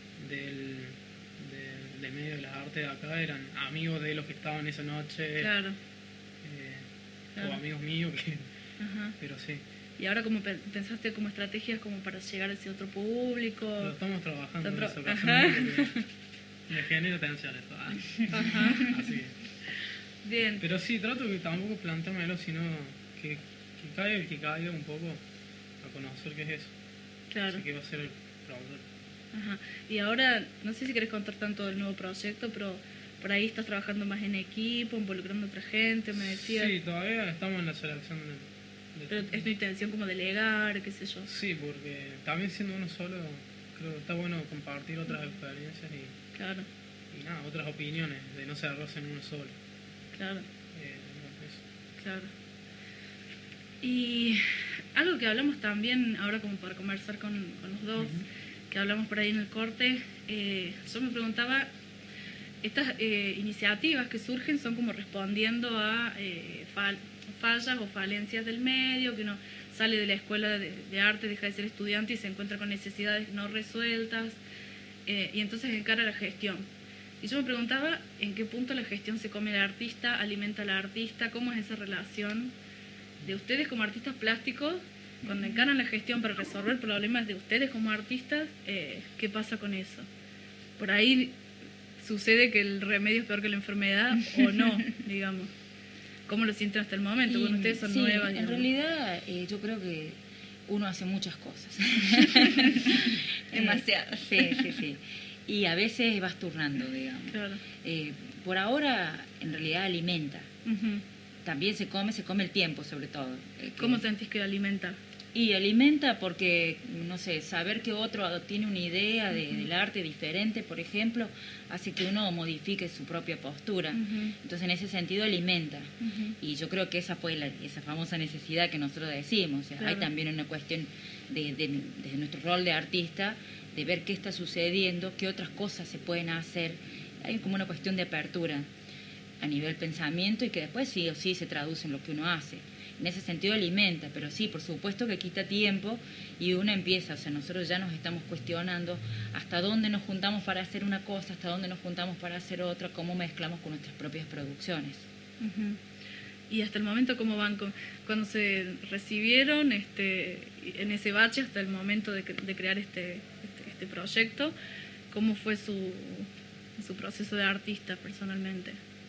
medio de las artes de acá eran amigos de los que estaban esa noche, Claro. Claro. o amigos míos, Ajá. pero sí, Y ahora como pensaste como estrategias como para llegar a ese otro público. lo estamos trabajando en Están eso, tra- casualmente, porque me genera tensión esto. Ajá. Así que. Bien. Pero sí, trato que tampoco planteármelo, sino que caiga el que caiga un poco a conocer qué es eso. Claro. Así que va a ser el productor. Ajá. Y ahora, no sé si querés contar tanto del nuevo proyecto, pero por ahí estás trabajando más en equipo, involucrando a otra gente, me decías. Sí, todavía estamos en la selección Pero es tu intención como delegar, qué sé yo. Sí, porque también siendo uno solo, creo que está bueno compartir otras experiencias Claro, y nada, otras opiniones, de no cerrarse en uno solo. claro, Bueno, eso. claro. Y algo que hablamos también, ahora como para conversar con los dos, que hablamos por ahí en el corte, yo me preguntaba, estas iniciativas que surgen son como respondiendo a fallas o falencias del medio, que uno sale de la escuela de arte, deja de ser estudiante y se encuentra con necesidades no resueltas, y entonces encara la gestión. Y yo me preguntaba en qué punto la gestión se come al artista, alimenta al artista, cómo es esa relación de ustedes como artistas plásticos, cuando encaran la gestión para resolver problemas de ustedes como artistas, ¿qué pasa con eso? Por ahí sucede que el remedio es peor que la enfermedad o no, digamos. ¿Cómo lo sienten hasta el momento? Y, Bueno, ustedes son sí, nuevas. en digamos. realidad yo creo que uno hace muchas cosas. Demasiadas. Sí, sí, sí. Y a veces vas turnando, digamos. Claro. Por ahora, en realidad alimenta. Ujú. También se come el tiempo, sobre todo. ¿Cómo sentís que alimenta? Y alimenta porque, no sé, saber que otro tiene una idea del arte diferente, por ejemplo, hace que uno modifique su propia postura. Ujú. Entonces, en ese sentido, alimenta. Ujú. Y yo creo que esa fue esa famosa necesidad que nosotros decimos. O sea, Claro. hay también una cuestión de nuestro rol de artista, de ver qué está sucediendo, qué otras cosas se pueden hacer. Hay como una cuestión de apertura a nivel pensamiento y que después sí o sí se traduce en lo que uno hace. En ese sentido alimenta, pero sí, por supuesto que quita tiempo y uno empieza, o sea, nosotros ya nos estamos cuestionando hasta dónde nos juntamos para hacer una cosa, hasta dónde nos juntamos para hacer otra, cómo mezclamos con nuestras propias producciones. Ujú. Y hasta el momento, ¿cómo van? Cuando se recibieron en ese bache hasta el momento de crear este proyecto, ¿cómo fue su proceso de artista personalmente?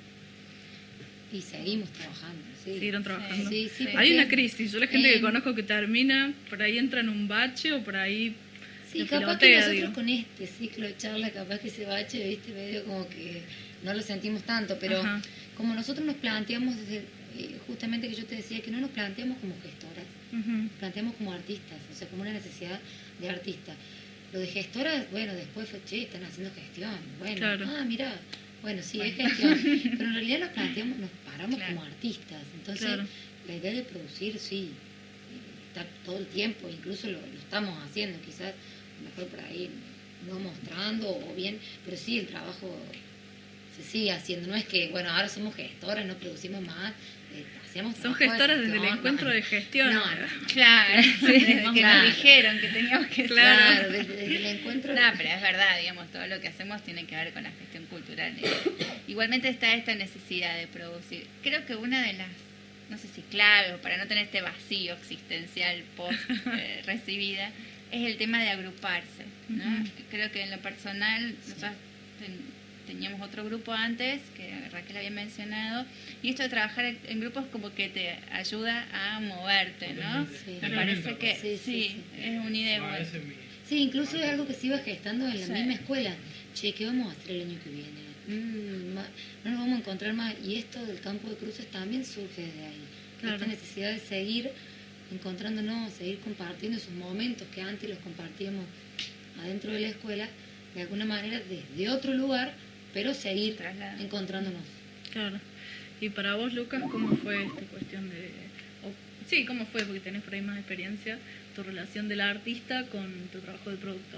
Y seguimos trabajando, sí. ¿Siguieron trabajando? Sí, sí, Hay porque- una crisis. Yo la gente que en- conozco que termina, por ahí entra en un bache o por ahí Sí, lo capaz pilotea, que nosotros digo. con este ciclo de charla, capaz que ese bache, viste, medio como que no lo sentimos tanto, pero Ajá. como nosotros nos planteamos desde, justamente que yo te decía que no nos planteamos como gestoras, Ujú. nos planteamos como artistas, o sea, como una necesidad de artista. Lo de gestoras, bueno, después fue, che, están haciendo gestión, bueno, Claro. mirá, bueno, sí, es gestión, pero en realidad nos planteamos, nos paramos Claro. como artistas, entonces Claro. la idea de producir, sí, está todo el tiempo, incluso lo estamos haciendo, quizás mejor por ahí no mostrando o bien, pero sí el trabajo se sigue haciendo, no es que, bueno, ahora somos gestoras, no producimos más, hacemos Son trabajo de gestoras desde el gestión, encuentro de gestión. No, Claro, desde que Claro. nos dijeron que teníamos que Claro, desde el encuentro. No, pero es verdad, digamos, todo lo que hacemos tiene que ver con la gestión cultural. Igualmente está esta necesidad de producir. Creo que una de las, no sé si claves, para no tener este vacío existencial post recibida, es el tema de agruparse, ¿no? Ujú. Creo que en lo personal, nosotros teníamos otro grupo antes, que Raquel había mencionado, y esto de trabajar en grupos como que te ayuda a moverte, ¿no? Sí. Me parece que Sí, sí, sí, es una idea Bueno, igual. ese es mi- Sí, incluso es algo que se iba gestando en la Sí. misma escuela. Che, ¿qué vamos a hacer el año que viene? No nos vamos a encontrar más. Y esto del campo de cruces también surge desde ahí. Claro. Esta necesidad de seguir encontrándonos, seguir compartiendo esos momentos que antes los compartíamos adentro de la escuela, de alguna manera desde otro lugar, pero seguir Trasladando. encontrándonos. Claro. Y para vos, Lucas, ¿cómo fue esta cuestión de... sí, ¿cómo fue? Porque tenés por ahí más experiencia, tu relación del artista con tu trabajo de productor.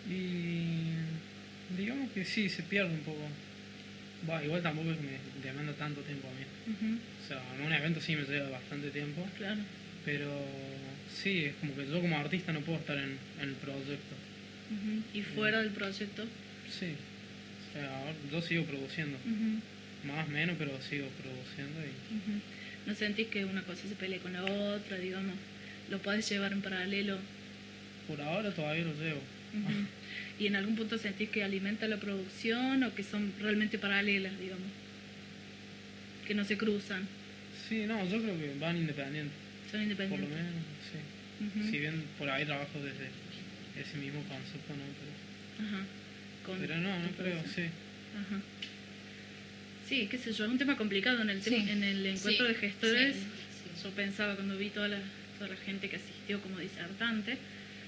Y digamos que sí, se pierde un poco. Bah, igual tampoco es que me demanda tanto tiempo a mí. Ujú. O sea, en un evento sí me lleva bastante tiempo, Claro. pero sí, es como que yo como artista no puedo estar en el proyecto. Ujú. Y fuera del proyecto. Sí, o sea, ahora yo sigo produciendo, Ujú, más o menos, pero sigo produciendo y ujú. ¿No sentís que una cosa se pelea con la otra, digamos? ¿Lo podés llevar en paralelo? por ahora todavía lo llevo. Ujú. ¿Y en algún punto sentís que alimenta la producción o que son realmente paralelas, digamos? Que no se cruzan, Sí, no, yo creo que van independientes, son por lo independientes. menos, sí. Ujú. Si bien por ahí trabajo desde ese mismo concepto, ¿no? Ajá. Con Pero no tu creo, producción. sí. Ajá. Sí, qué sé yo, es un tema complicado en el, Sí. en el encuentro Sí, de gestores. sí, sí. Yo pensaba cuando vi toda la gente que asistió como disertante,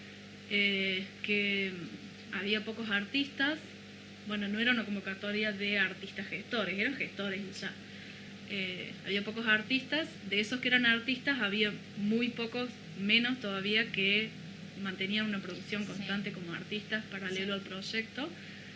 que había pocos artistas. Bueno, no era una convocatoria de artistas gestores, eran gestores y ya. Había pocos artistas, de esos que eran artistas había muy pocos, menos todavía, que mantenían una producción constante como artistas paralelo al proyecto.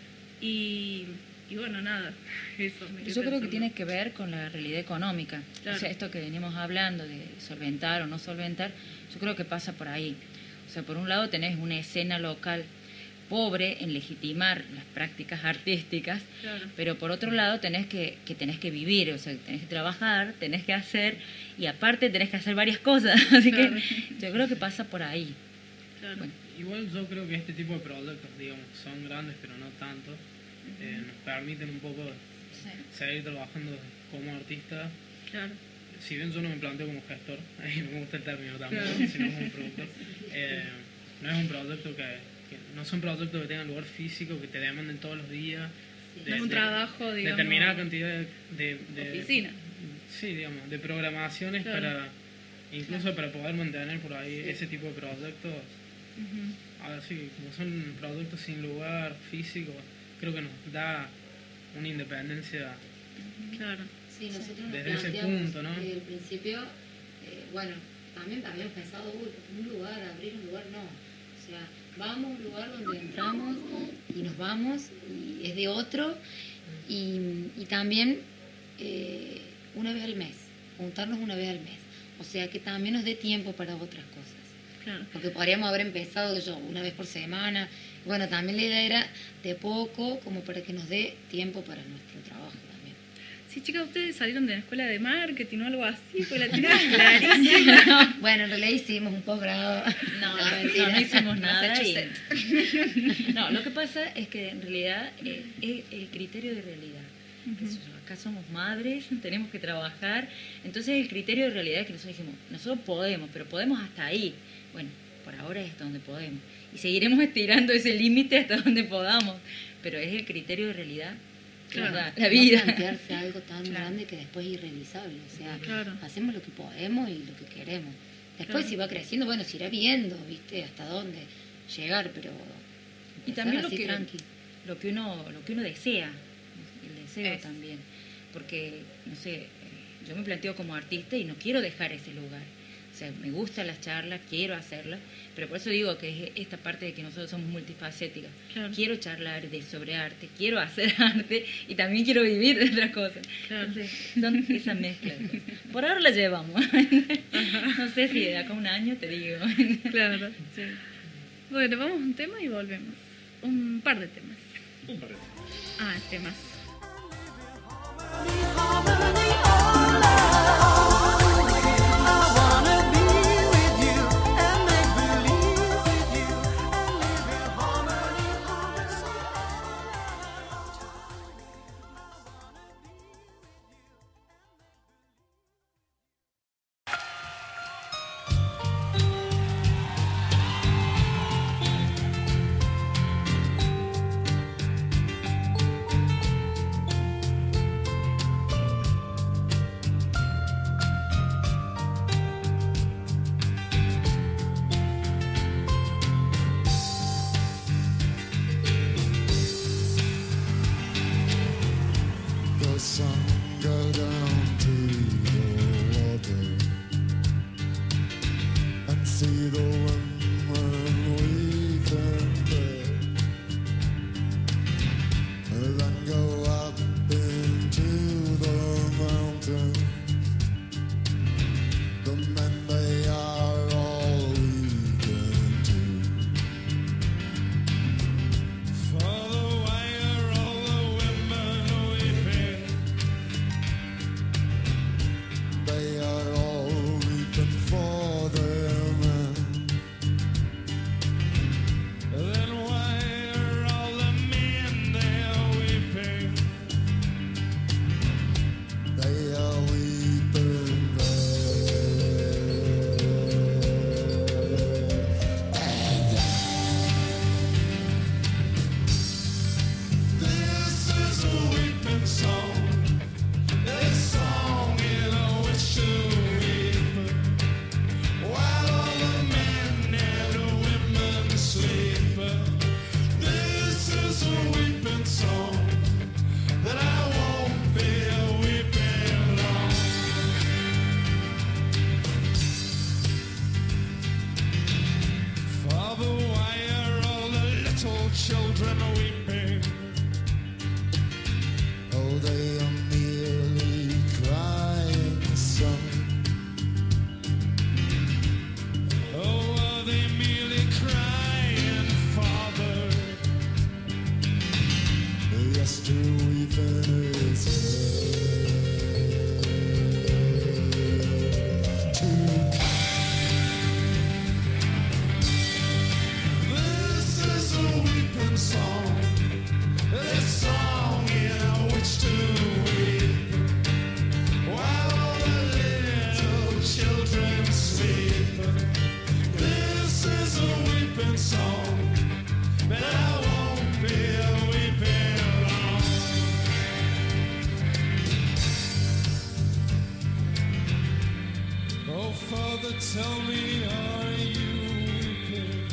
Y bueno, nada, eso me quedé Yo creo que pensando. tiene que ver con la realidad económica. Claro. O sea, esto que venimos hablando de solventar o no solventar, yo creo que pasa por ahí. O sea, por un lado tenés una escena local pobre en legitimar las prácticas artísticas, Claro. pero por otro lado tenés que vivir, o sea, tenés que trabajar, tenés que hacer, y aparte tenés que hacer varias cosas. Así Claro. que yo creo que pasa por ahí. Claro. Bueno. Igual yo creo que este tipo de proyectos, digamos, son grandes pero no tanto, nos permiten un poco Sí. seguir trabajando como artista. Claro. Si bien yo no me planteo como gestor, ahí me gusta el término también, Claro. sino como productor, no es un proyecto que no son proyectos que tengan lugar físico, que te demanden todos los días. No es un trabajo, digamos, determinada cantidad de oficina. Sí, digamos, de programaciones Claro. para incluso para poder mantener por ahí ese tipo de proyectos. Ujú. Ahora sí, como son productos sin lugar físico, creo que nos da una independencia. Claro. Sí, nosotros nos Desde ese planteamos punto, ¿no? desde el principio, bueno, también habíamos pensado, un lugar, abrir un lugar, no. O sea, vamos a un lugar donde entramos y nos vamos y es de otro y también una vez al mes, juntarnos una vez al mes. O sea, que también nos dé tiempo para otras cosas. Claro. Porque podríamos haber empezado una vez por semana. Bueno, también la idea era de poco, como para que nos dé tiempo para nuestro trabajo también. Sí, chicas, ustedes salieron de la escuela de marketing o algo así, pues la tienen clarísima. Bueno, en realidad hicimos un posgrado. No, no hicimos nada. Y, Massachusetts. no, lo que pasa es que en realidad es el criterio de realidad. Qué sé yo, acá somos madres, tenemos que trabajar. Entonces el criterio de realidad es que nosotros dijimos, nosotros podemos, pero podemos hasta ahí. Bueno, por ahora es hasta donde podemos. Y seguiremos estirando ese límite hasta donde podamos. Pero es el criterio de realidad que nos da la vida. No plantearse algo tan grande que después es irrealizable. O sea, Claro. hacemos lo que podemos y lo que queremos. Después Claro. si va creciendo, bueno, se irá viendo, ¿viste? Hasta dónde llegar, pero... Y empezar también así tranqui. lo que uno desea, el deseo Es. también, porque no sé, yo me planteo como artista y no quiero dejar ese lugar. O sea, me gustan las charlas, quiero hacerlas, pero por eso digo que es esta parte de que nosotros somos multifacéticas. Claro. Quiero charlar sobre arte, quiero hacer arte y también quiero vivir de otras cosas. Claro. Entonces, son esa mezcla. de cosas. Por ahora la llevamos. No sé si de acá a un año te digo. Claro. Sí. Bueno, vamos a un tema y volvemos. Un par de temas. Ah, temas. The sun go down to the water and see the women weeping there. Then go up into the mountains. The men they are all weeping song. This song in which to weep, while all the men and women sleep. This is a weeping song that I won't be weeping long. Father, why are all the little children weeping? Oh, they are merely crying, son. Oh, are they merely crying, Father? Yes, to weeping is this is a weeping song. This song in which to weep, while all the little children sleep. This is a weeping song, but I won't be weeping long. Oh, Father, tell me, are you weeping?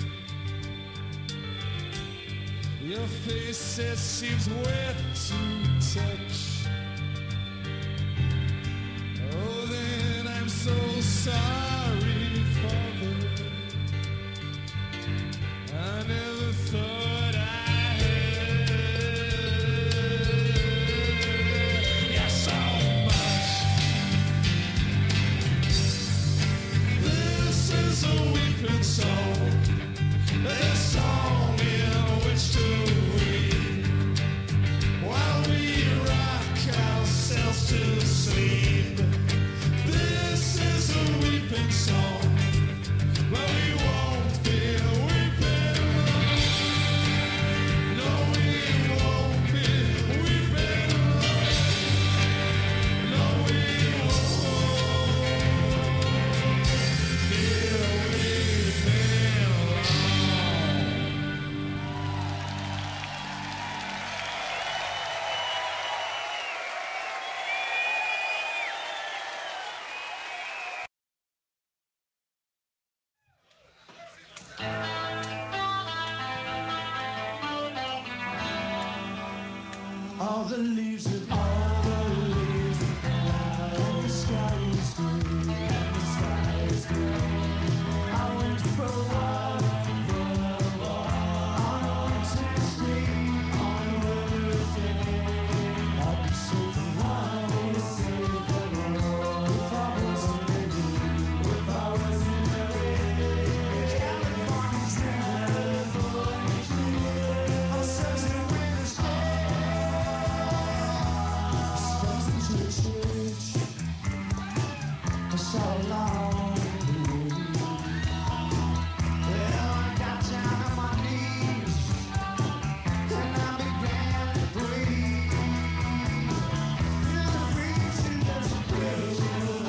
Your face, it seems wet to touch. Oh, then I'm so sorry, Father. I never thought I had yeah, so much. This is a weeping song. This song in which to weep, while we rock ourselves to sleep. This is a weeping song, but we won't be weeping long. No, we won't be weeping long. No, we won't be weeping long. All the leaves have all the leaves have fallen, and the sky is green, and the sky is green. I went for a walk on a winter street on a winter's day. I'd be safe and I'd be safe and warm if I wasn't ready, if I wasn't ready. California's dreaming, I'm searching with a steps into the church. I saw a long way. Well, I got down on my knees and I began to breathe. In the region there's a place where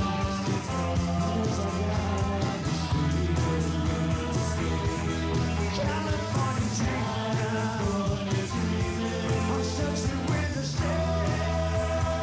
California dreaming, I'm searching with a stare.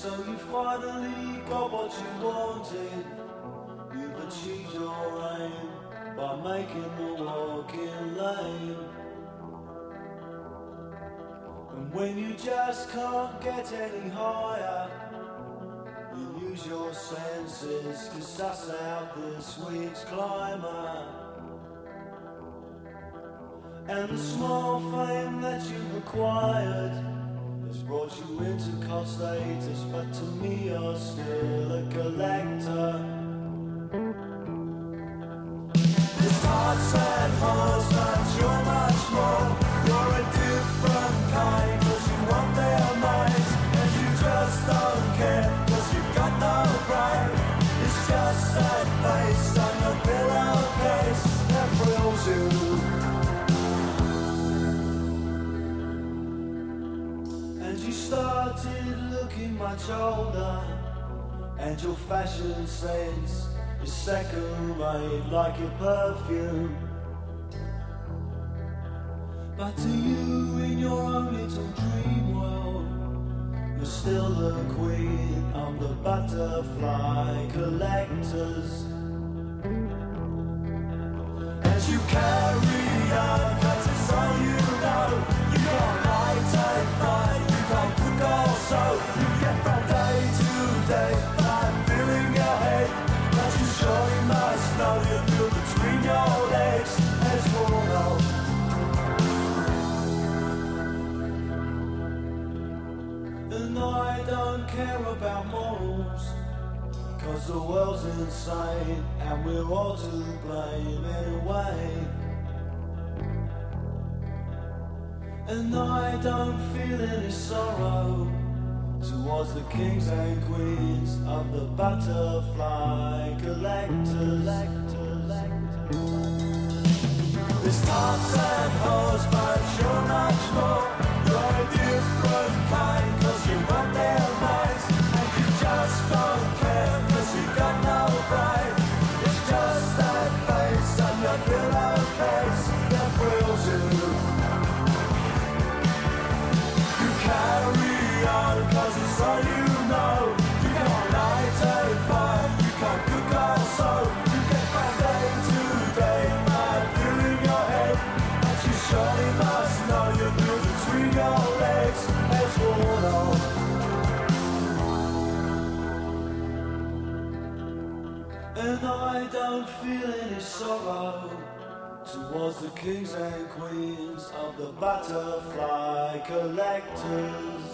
So you finally got what you wanted. You've achieved your aim by making the walking lame. And when you just can't get any higher, you use your senses to suss out this week's climber. And the small fame that you've acquired has brought you into cult status, but to me you're still a collector. It's hard, sad, horse, but you're much more. You're a different kind, cause you want their minds, and you just don't care, cause you've got no pride. It's just that face on your pillowcase that thrills you. And you started looking much older, and your fashion sense is second rate like your perfume. But to you in your own little dream world, you're still the queen of the butterfly collectors. As you carry on, cause it's all you know. You can't light and fight, you can't cook or sew. You get from day to day by filling your head. But you surely must know you're new between your legs. As you all know. And I don't care about morals, cause the world's insane and we're all to blame anyway. And I don't feel any sorrow towards the kings and queens of the butterfly collectors. There's tops and hoes, but you're much more. You're a different kind, cause you want their minds, and you just don't care, cause you got no pride. It's just that face on your pillowcase that thrills you. You carry on, cause it's all you know. You can't light a fire, you can't cook or sew. You get from day to day by filling your head. But you surely must know you're new between your legs. As you all know. And I don't feel any sorrow towards the kings and queens of the butterfly collectors.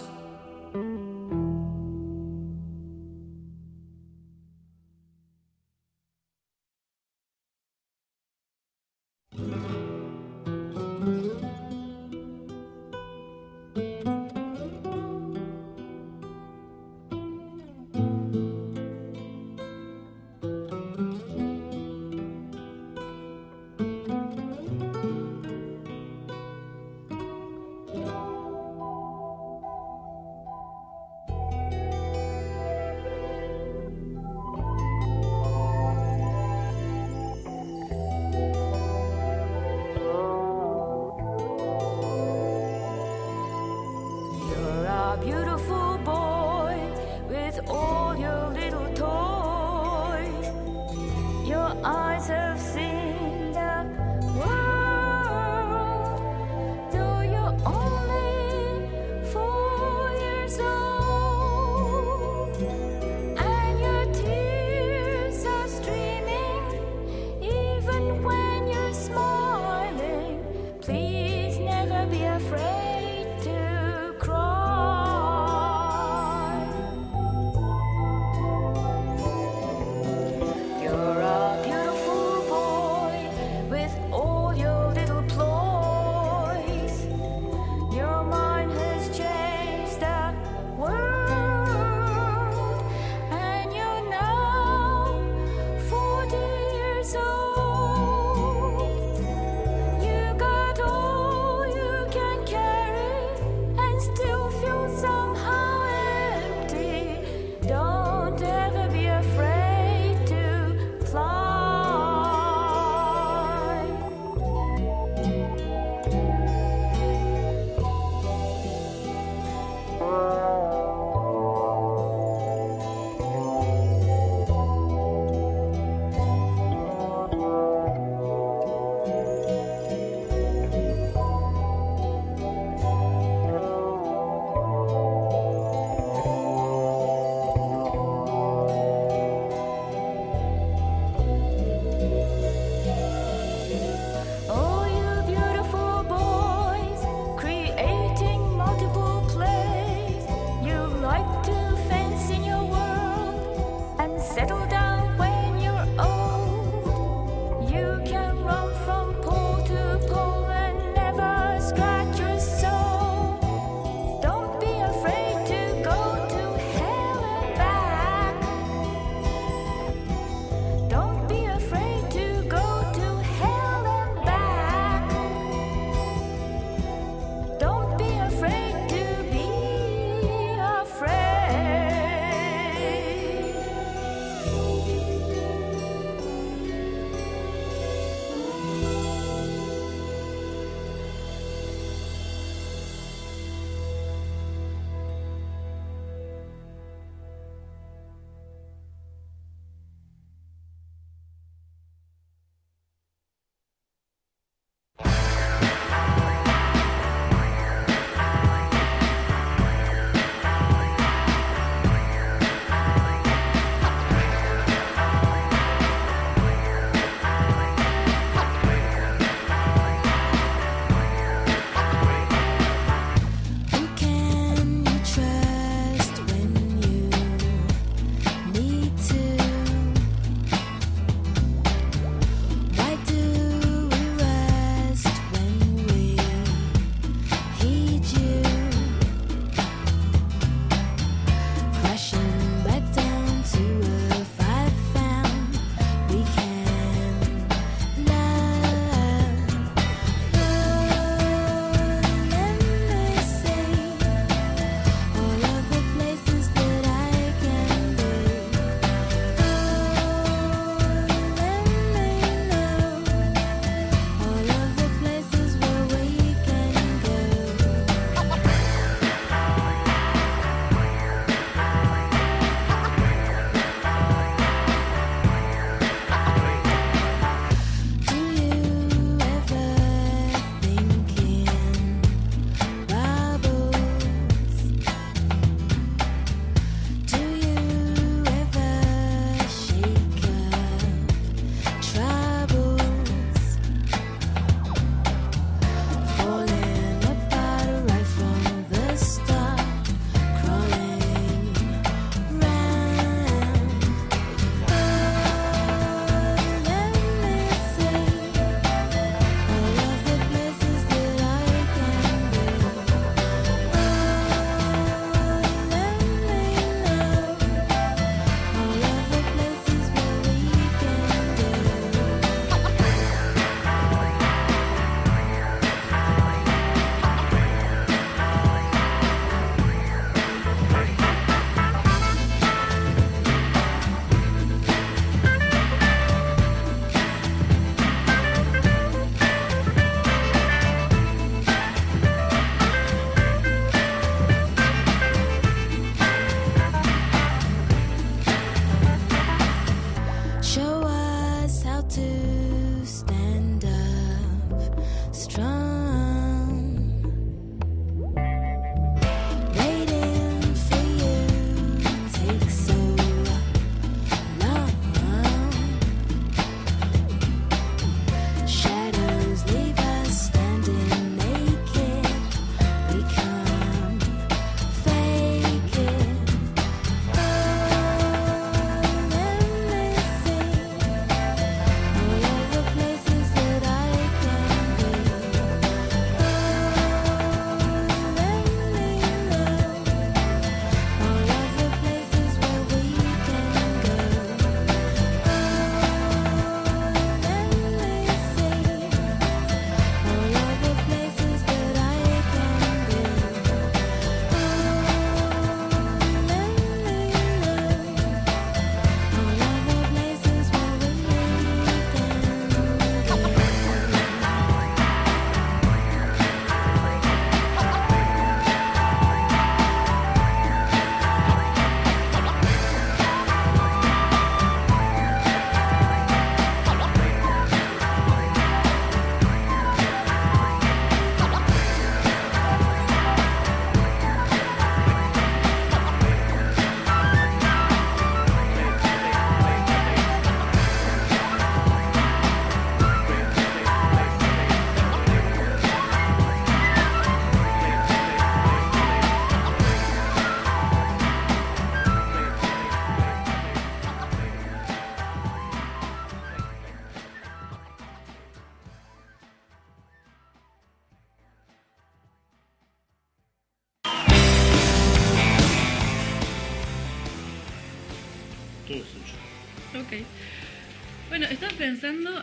todo suyo. Ok. Bueno, estaba pensando,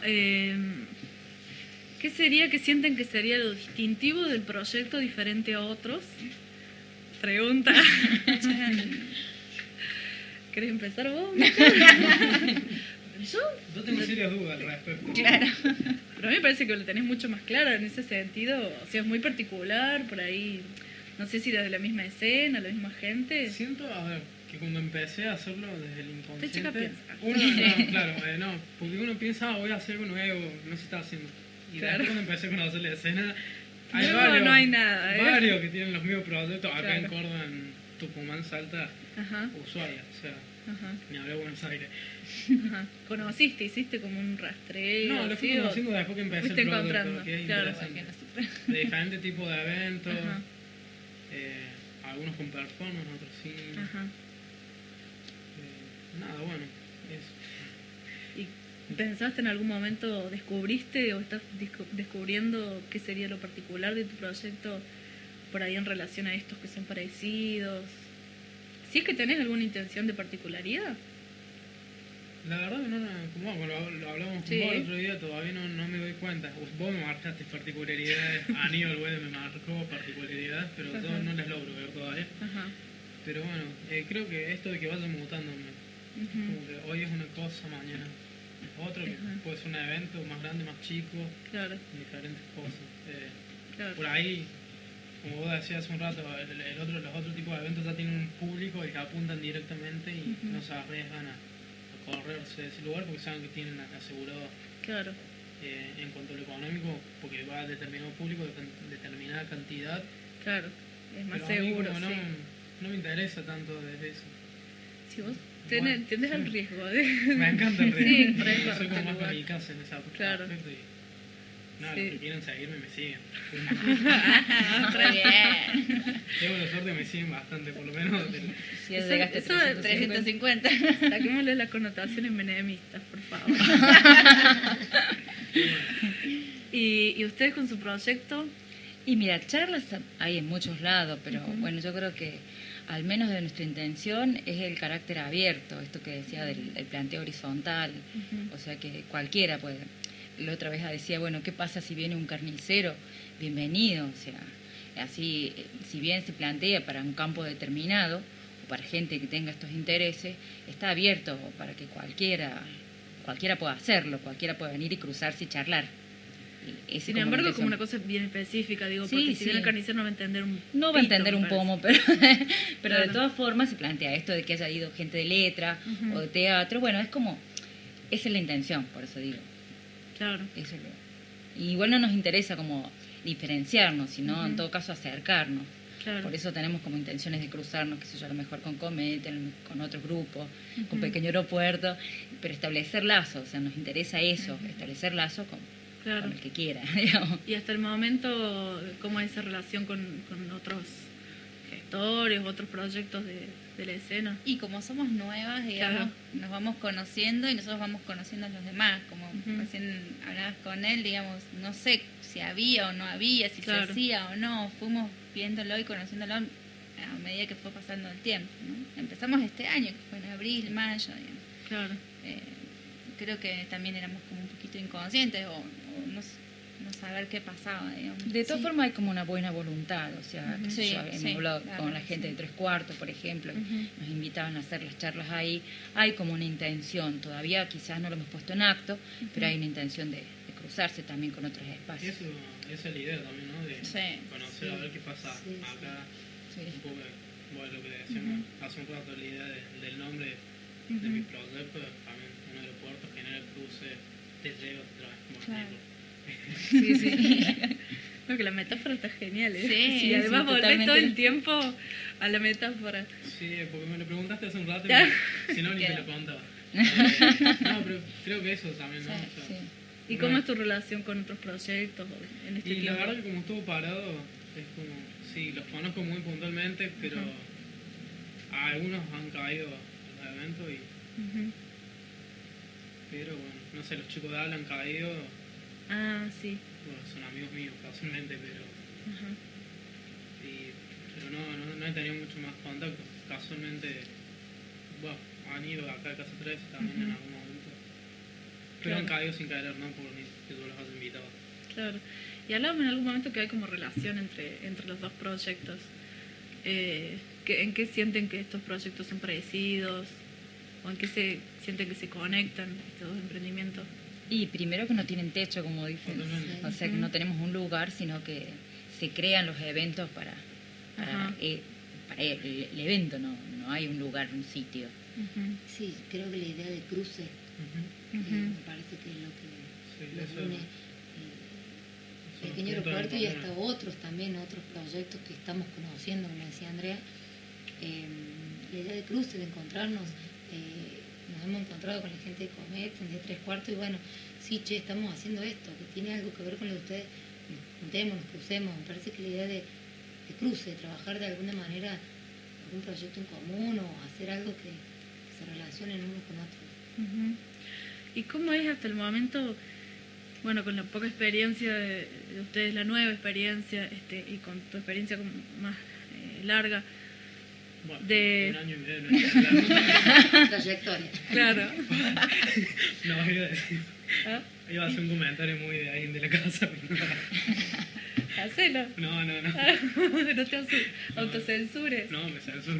¿qué sería, qué sienten que sería lo distintivo del proyecto diferente a otros? Pregunta. ¿Querés empezar vos? ¿Yo? Yo tengo serias dudas al respecto. Claro. Pero a mí me parece que lo tenés mucho más claro en ese sentido. O sea, es muy particular, por ahí, no sé si de la misma escena, la misma gente. Siento, a ver, que cuando empecé a hacerlo desde el Usted, chica, inconsciente, piensa. uno, no, claro, no, porque uno piensa, voy a hacer algo nuevo, no se está haciendo. Y Claro. después cuando empecé a conocer la escena, hay No, varios, no hay nada, varios que tienen los mismos proyectos acá en Claro. Córdoba, en Tucumán, Salta, Ajá, Ushuaia, o sea, ajá, ni hablé de Buenos Aires. ajá. ¿Conociste? ¿Hiciste como un rastreo? No, lo fui así, o conociendo después que empecé el fuiste proyecto, encontrando? que es Claro. interesante. De diferentes tipos de eventos, Ajá. algunos con performance, otros sin. Ajá. Nada, bueno, eso. ¿Y pensaste en algún momento, descubriste o estás descubriendo qué sería lo particular de tu proyecto por ahí en relación a estos que son parecidos? ¿Si es que tenés alguna intención de particularidad? La verdad que no, como lo hablamos Sí. con vos el otro día, todavía no me doy cuenta. Vos me marcaste particularidades, Aníbal Güedes me marcó particularidades, pero yo Ajá. no las logro ver todavía. Ajá. Pero bueno, creo que esto de que vaya mutando, como que hoy es una cosa, mañana es otro, que Ajá. puede ser un evento más grande, más chico, Claro, diferentes cosas. claro. Por ahí, como vos decías hace un rato, los otros tipos de eventos ya tienen un público al que apuntan directamente y Ujú. no se arriesgan a correrse de ese lugar porque saben que tienen asegurado Claro, en cuanto a lo económico, porque va a determinado público de determinada cantidad. claro. Es más Pero a mí seguro, como sí. no me interesa tanto desde eso. Si vos Bueno, tendés el sí. riesgo Me encanta el Sí, riesgo. por ahí Yo soy como correte más lugar. kamikaze en ese Claro. aspecto. Y, nada, Sí. los que quieran seguirme me siguen. Re bien. Tengo la suerte que me siguen bastante, por lo menos. Si ya Eso- llegaste a eso de 350. 350. Saquémosle las connotaciones menemistas, por favor. ¿Y ustedes con su proyecto? Y mira, charlas hay en muchos lados, pero Ujú. bueno, yo creo que al menos de nuestra intención es el carácter abierto, esto que decía del planteo horizontal, o sea que cualquiera puede. La otra vez decía, bueno, ¿qué pasa si viene un carnicero? Bienvenido, o sea, así, si bien se plantea para un campo determinado, o para gente que tenga estos intereses, está abierto para que cualquiera pueda hacerlo, cualquiera pueda venir y cruzarse y charlar. Y ese Sin embargo, la como una intención. cosa bien específica, digo, Sí, porque si sí. viene el carnicero no va a entender un No va a pito, entender me un parece. pomo, pero, pero de Claro. todas formas se plantea esto de que haya ido gente de letra Ujú. o de teatro. Bueno, es como, esa es la intención, por eso digo. Claro, Eso es lo- y igual no nos interesa como diferenciarnos, sino en Ujú. todo caso acercarnos. claro. Por eso tenemos como intenciones de cruzarnos, qué sé yo, a lo mejor con Cometa, con otros grupos, con Ujú. Pequeño Aeropuerto, pero establecer lazos, o sea, nos interesa eso, establecer lazos con Claro. el que quiera, digamos. Y hasta el momento, ¿cómo es esa relación con otros gestores, otros proyectos de la escena? Y como somos nuevas, digamos, Claro. nos vamos conociendo y nosotros vamos conociendo a los demás. Como Ujú. recién hablabas con él, digamos, no sé si había o no había, si Claro. se hacía o no. Fuimos viéndolo y conociéndolo a medida que fue pasando el tiempo, ¿no? Empezamos este año, que fue en abril, mayo, digamos. Claro, Creo que también éramos como un poquito inconscientes o no saber qué pasaba, digamos. De todas Sí. formas hay como una buena voluntad, o sea, qué sé Sí, yo, hemos sí, hablado la con la verdad, gente sí. de 3/4, por ejemplo, y Ujú. nos invitaban a hacer las charlas ahí, hay como una intención, todavía quizás no lo hemos puesto en acto, pero hay una intención de cruzarse también con otros Y espacios. eso, esa es la idea también, ¿no? De Sí. conocer a ver qué pasa Sí, sí. acá. Sí. Un poco, bueno, lo que decíamos hace un rato, la idea del nombre de mi proyecto, también un aeropuerto genera cruce, te lleva, te trae. Bueno, Claro. tipo, sí, sí. No, que la metáfora está genial, ¿eh? Sí, y además sí, volvés totalmente. todo el tiempo a la metáfora. Sí, porque me lo preguntaste hace un rato, Ya. y si no ni te Queda. lo contaba. No, pero creo que eso también, ¿no? O sea, Sí. ¿Y una- cómo es tu relación con otros proyectos en este Y la tiempo? verdad que como estuvo parado, es como, sí, los conozco muy puntualmente, pero algunos han caído en los eventos, Ujú. pero bueno, no sé, los chicos de AL han caído, Ah, sí. bueno, son amigos míos casualmente, pero, Ajá. pero no he tenido mucho más contacto. Casualmente, bueno, han ido acá a Casa 13 también en algún momento. Pero han caído sin querer, ¿no? Por que yo los haya invitado. Claro. Y hablábamos en algún momento que hay como relación entre los dos proyectos. ¿En qué sienten que estos proyectos son parecidos? ¿O en qué se sienten que se conectan estos dos emprendimientos? Y primero que no tienen techo, como dicen. Totalmente. O sea, que no tenemos un lugar, sino que se crean los eventos para Ajá. el evento, no hay un lugar, un sitio. Ujú, Sí, creo que la idea de cruce Ujú. ujú. me parece que es lo que Sí, los eso une. son Pequeño puntos en Aeropuerto y común. hasta otros también, otros proyectos que estamos conociendo, como decía Andrea. La idea de cruce, de encontrarnos, nos hemos encontrado con la gente de Comet, de 3/4, y bueno, sí, che, estamos haciendo esto, que tiene algo que ver con lo de ustedes, nos juntemos, nos crucemos. Me parece que la idea de cruce, de trabajar de alguna manera algún proyecto en común o hacer algo que se relacionen unos con otros. Ujú. ¿Y cómo es hasta el momento, bueno, con la poca experiencia de ustedes, la nueva experiencia, y con tu experiencia como más larga? Bueno, de- un año y medio. No, Trayectoria. Claro. no, iba a decir. ¿Ah? Iba a hacer un comentario muy de ahí de la casa. Pero Hacelo. no. No te autocensures. No, me censuro.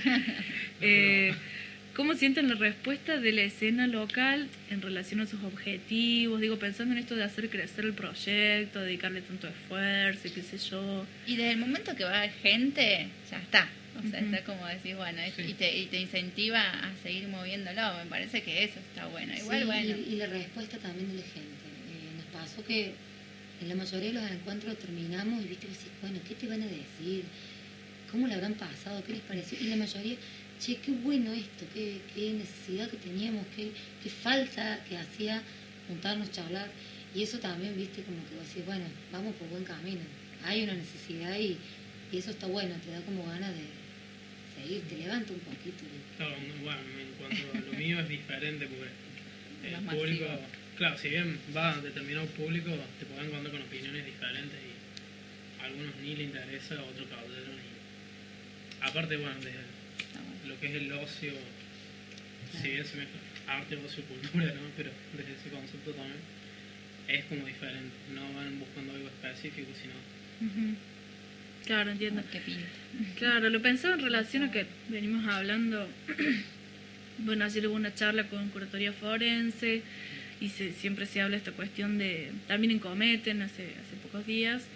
¿Cómo sienten la respuesta de la escena local en relación a sus objetivos? Digo, pensando en esto de hacer crecer el proyecto, dedicarle tanto esfuerzo y qué sé yo. Y desde el momento que va gente, ya está. O sea, Ujú. está como decís, bueno, Sí. y te incentiva a seguir moviéndolo. Me parece que eso está bueno. Igual, Sí, bueno. y la respuesta también de la gente. Nos pasó que en la mayoría de los encuentros terminamos y viste, decís, bueno, ¿qué te van a decir? ¿Cómo le habrán pasado? ¿Qué les pareció? Y la mayoría, che, qué bueno esto, qué necesidad que teníamos, qué falta que hacía juntarnos, charlar. Y eso también, viste, como que vos decís, bueno, vamos por buen camino. Hay una necesidad y eso está bueno, te da como ganas de seguir, te levanta un poquito. Claro, bueno, en cuanto a lo mío es diferente porque el Más público, masivo. claro, si bien va a determinado público, te pueden encontrar con opiniones diferentes y a algunos ni le interesa, a otros caballeros. Aparte, bueno, de lo que es el ocio, si bien se mezcla arte, ocio, cultura, ¿no? Pero desde ese concepto también es como diferente, no van buscando algo específico, sino Ujú. Claro, entiendo. ¿Qué pinta? Claro, lo pensaba en relación a que venimos hablando. Bueno, ayer hubo una charla con curatoría forense y siempre se habla esta cuestión de, también en Cometen hace pocos días,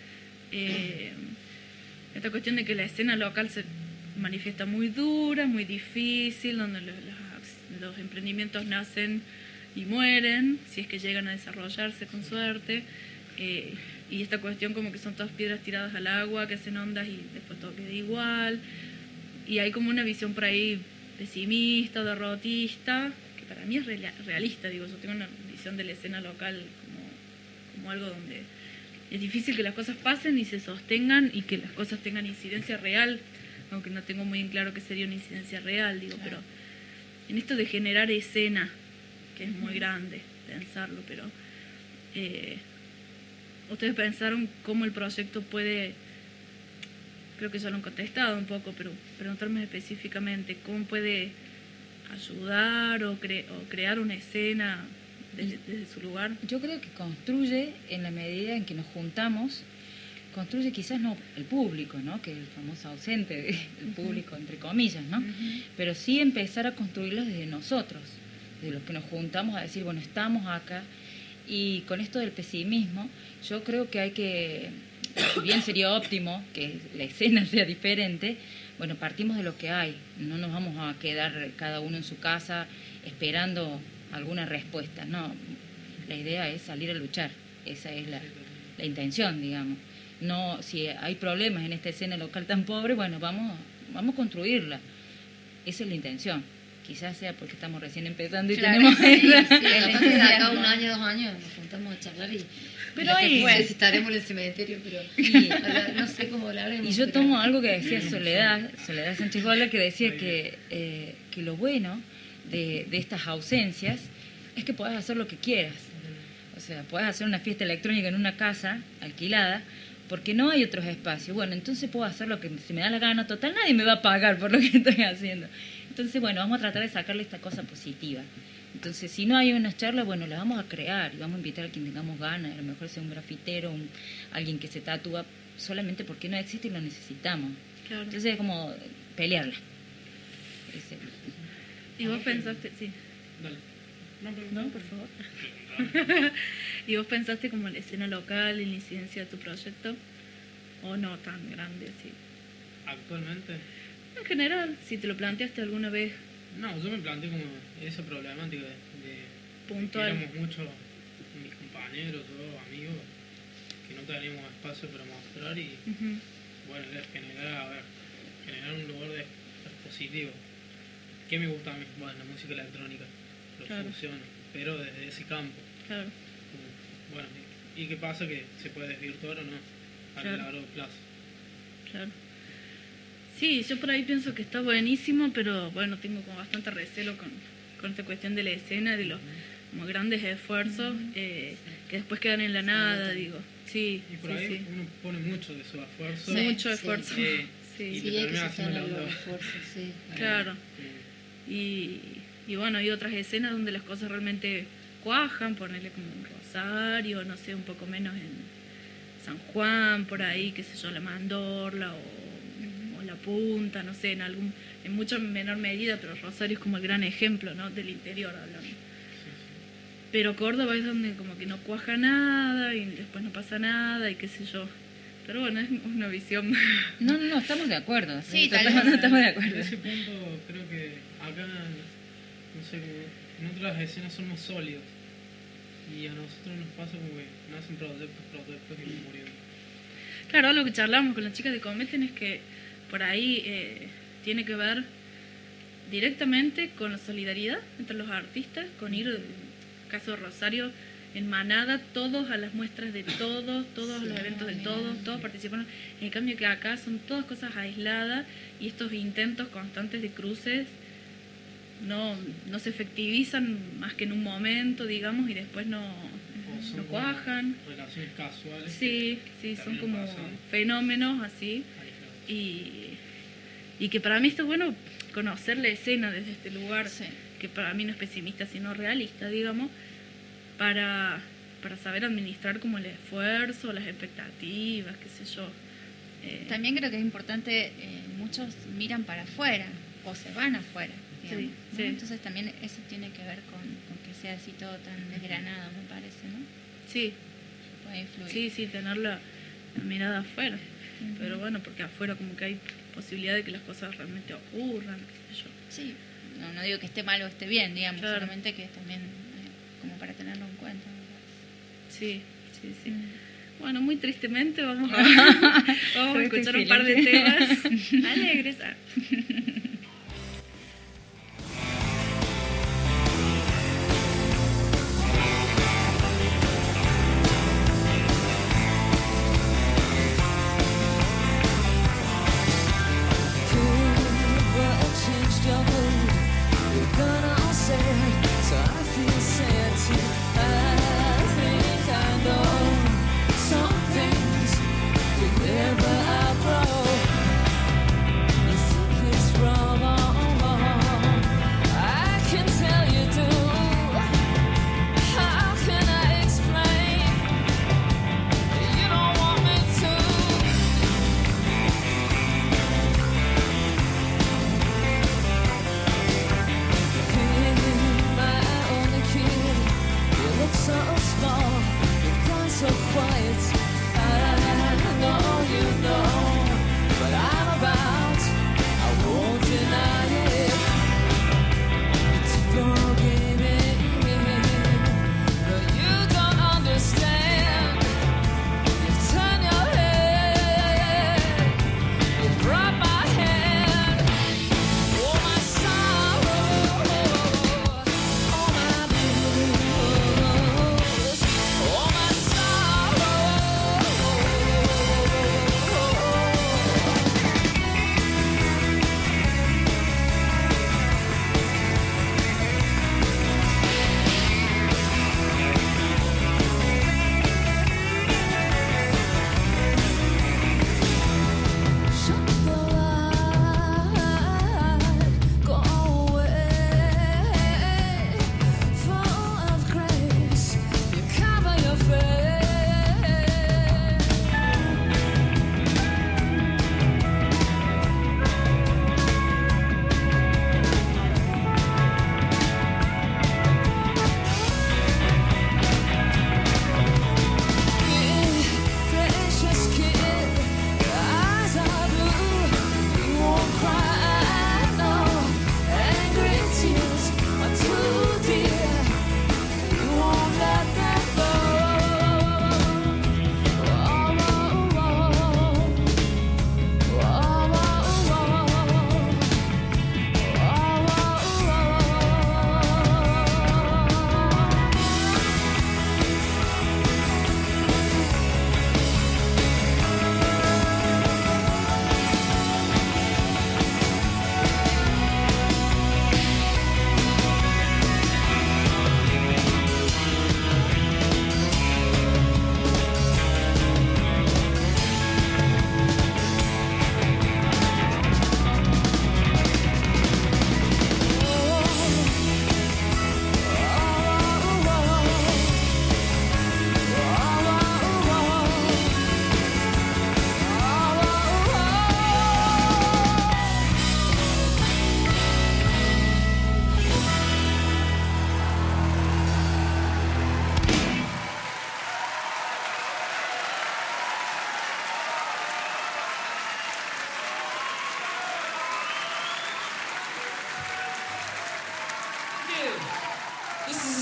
esta cuestión de que la escena local se manifiesta muy dura, muy difícil, donde los emprendimientos nacen y mueren, si es que llegan a desarrollarse con suerte. Y esta cuestión como que son todas piedras tiradas al agua, que hacen ondas y después todo queda igual. Y hay como una visión por ahí pesimista o derrotista, que para mí es realista, digo, yo tengo una visión de la escena local como algo donde es difícil que las cosas pasen y se sostengan y que las cosas tengan incidencia real, aunque no tengo muy en claro qué sería una incidencia real, digo, pero en esto de generar escena, que es muy grande pensarlo, pero ustedes pensaron cómo el proyecto puede, creo que ya lo han contestado un poco, pero preguntarme específicamente, ¿cómo puede ayudar o crear una escena desde su lugar? Yo creo que construye en la medida en que nos juntamos, construye quizás no el público, ¿no? Que es el famoso ausente, el público entre comillas, ¿no? Pero sí empezar a construirlo desde nosotros, de los que nos juntamos a decir, bueno, estamos acá. Y con esto del pesimismo, yo creo que hay que, si bien sería óptimo que la escena sea diferente, bueno, partimos de lo que hay, no nos vamos a quedar cada uno en su casa esperando alguna respuesta, no, la idea es salir a luchar, esa es la intención, digamos. No, si hay problemas en esta escena local tan pobre, bueno, vamos a construirla, esa es la intención. Quizás sea porque estamos recién empezando y Claro, tenemos... sí, Capaz que de acá entusiasmo. un año, 2 años nos juntamos a charlar y Pero hay- no sé si estaremos en el cementerio, pero Y- no sé cómo hablaremos. Y yo pero- tomo algo que decía Soledad Sánchez Gola, que decía que lo bueno de estas ausencias es que podés hacer lo que quieras. O sea, podés hacer una fiesta electrónica en una casa alquilada porque no hay otros espacios. Bueno, entonces puedo hacer lo que se me da la gana. Total, nadie me va a pagar por lo que estoy haciendo. Entonces, bueno, vamos a tratar de sacarle esta cosa positiva. Entonces, si no hay unas charlas, bueno, las vamos a crear y vamos a invitar a quien tengamos ganas, a lo mejor sea un grafitero, alguien que se tatúa, solamente porque no existe y lo necesitamos. Claro. Entonces, es como pelearla. ¿Y vos pensaste, sí? Dale. No, pero No, por favor. ¿Y vos pensaste como en la escena local, en la incidencia de tu proyecto? ¿O no tan grande así? actualmente, En general, si te lo planteaste alguna vez no, yo me planteé como esa problemática de puntual. que éramos muchos mis compañeros o amigos que no teníamos espacio para mostrar y Ujú. bueno, era generar un lugar de expositivo. ¿Qué me gusta a mí? Bueno, la música electrónica, lo Claro. funciona, pero desde ese campo. Claro, Como, bueno, ¿y qué pasa? Que se puede desvirtuar o no a Claro. largo plazo. claro. Sí, yo por ahí pienso que está buenísimo, pero bueno, tengo como bastante recelo con esta cuestión de la escena, de los como grandes esfuerzos que después quedan en la nada, digo. Sí, Y por sí, ahí sí. uno pone mucho de su esfuerzo. Sí. Mucho esfuerzo. y Sí, Sí, te hay que termina haciendo sacar la los onda. esfuerzos, sí. claro. Como- Y bueno, hay otras escenas donde las cosas realmente cuajan, ponerle como en Rosario, no sé, un poco menos en San Juan, por ahí, qué sé yo, la Mandorla o la Punta, no sé, en mucho menor medida, pero Rosario es como el gran ejemplo, ¿no? Del interior hablando. Pero Córdoba es donde como que no cuaja nada y después no pasa nada y qué sé yo. Pero bueno, es una visión. No, estamos de acuerdo. Sí, tal Estamos, vez. estamos de En acuerdo. ese punto creo que acá, no sé, como en otras escenas son más sólidos. Y a nosotros nos pasa como que nacen proyectos y van muriendo. Claro, lo que charlamos con las chicas de Cometen es que por ahí tiene que ver directamente con la solidaridad entre los artistas, con ir, en el caso de Rosario, en manada, todos a las muestras de todos a los eventos de todos participan. En cambio que acá son todas cosas aisladas y estos intentos constantes de cruces no se efectivizan más que en un momento, digamos, y después no O son como cuajan. relaciones casuales. Sí, sí, son También como pasan. fenómenos así. aislados. Y que para mí está bueno conocer la escena desde este lugar, Sí. que para mí no es pesimista, sino realista, digamos, para saber administrar como el esfuerzo, las expectativas, qué sé yo. También creo que es importante, muchos miran para afuera o se van afuera, digamos, Sí, ¿no? sí. Entonces también eso tiene que ver con que sea así todo tan desgranado, me parece, ¿no? Sí, Puede influir. sí, tener la mirada afuera. Pero bueno, porque afuera como que hay posibilidad de que las cosas realmente ocurran, qué sé yo. Sí, no digo que esté mal o esté bien, digamos, Claro. solamente que también como para tenerlo en cuenta. me parece. Sí, sí, sí. Mm. Bueno, muy tristemente vamos a escuchar un par de temas alegres. Ah. Never outgrow. I think it's wrong.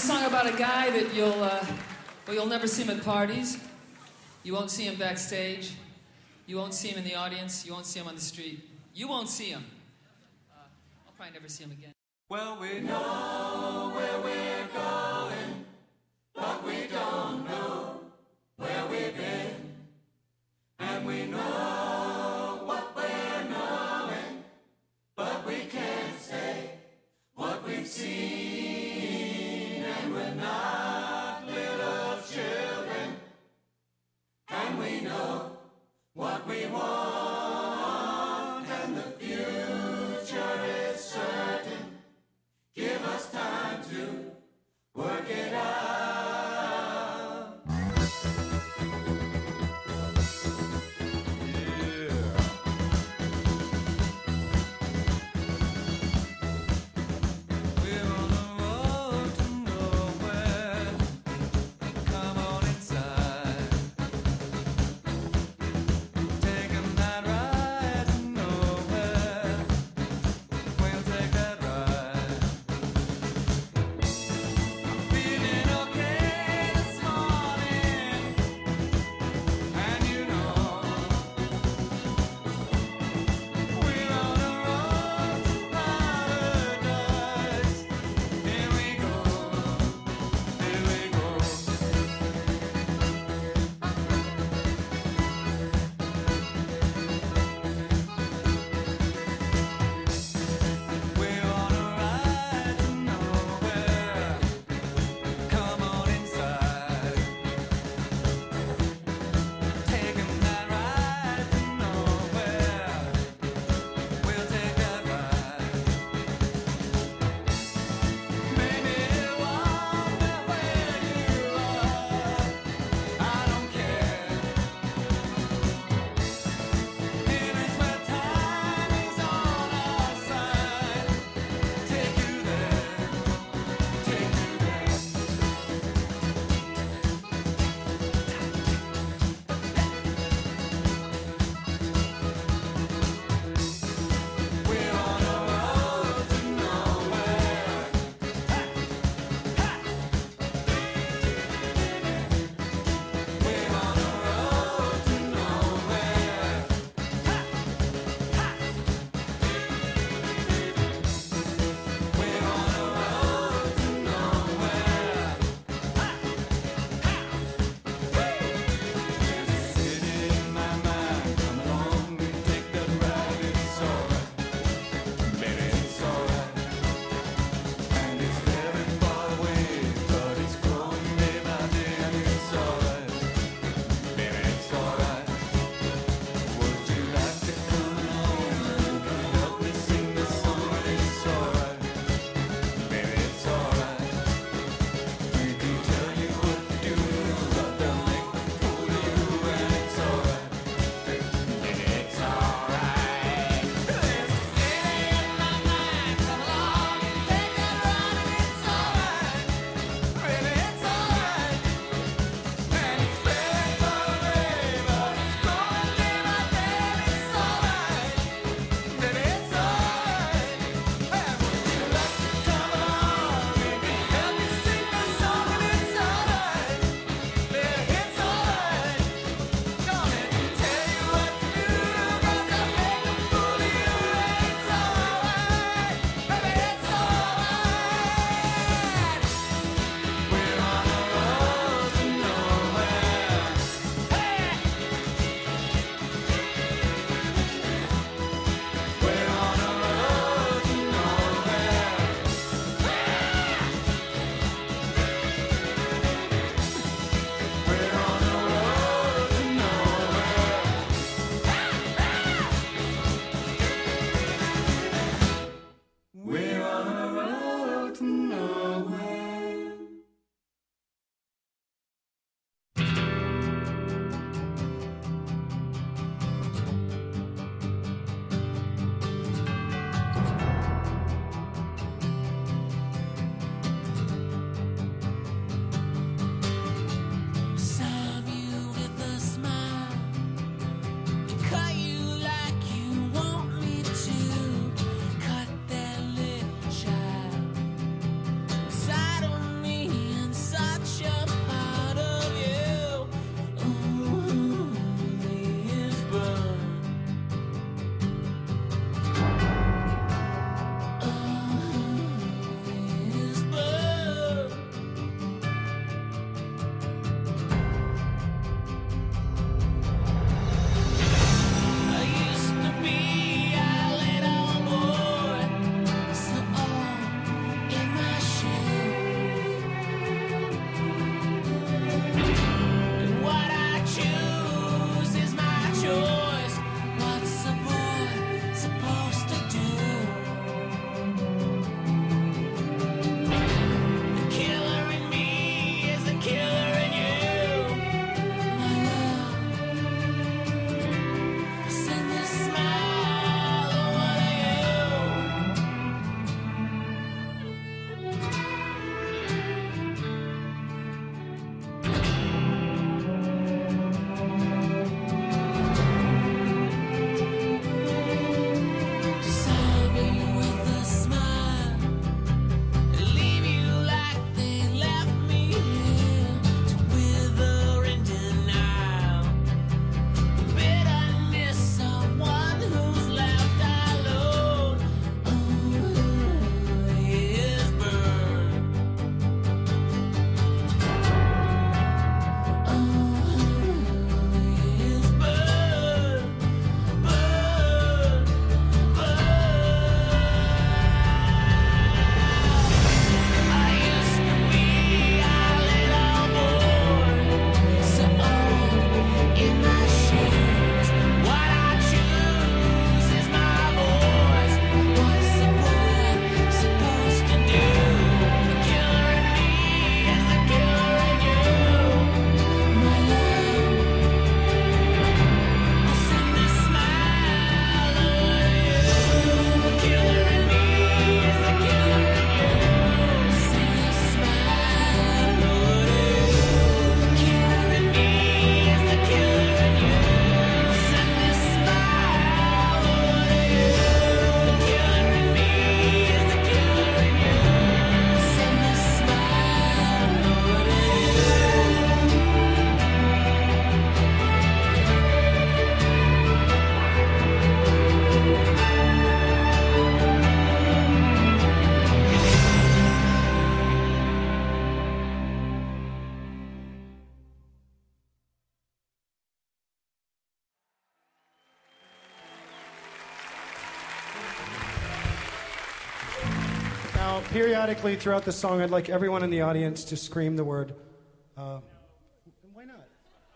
song about a guy that you'll never see him at parties. You won't see him backstage. You won't see him in the audience. You won't see him on the street. You won't see him. I'll probably never see him again. Well, we know where we're going, but we don't know where we've been. And we know what we're knowing, but we can't say what we've seen. And we're not little children, and we know what we want, and the future is certain. Give us time to work it out. Yeah. Now, periodically throughout the song, I'd like everyone in the audience to scream the word. Why not?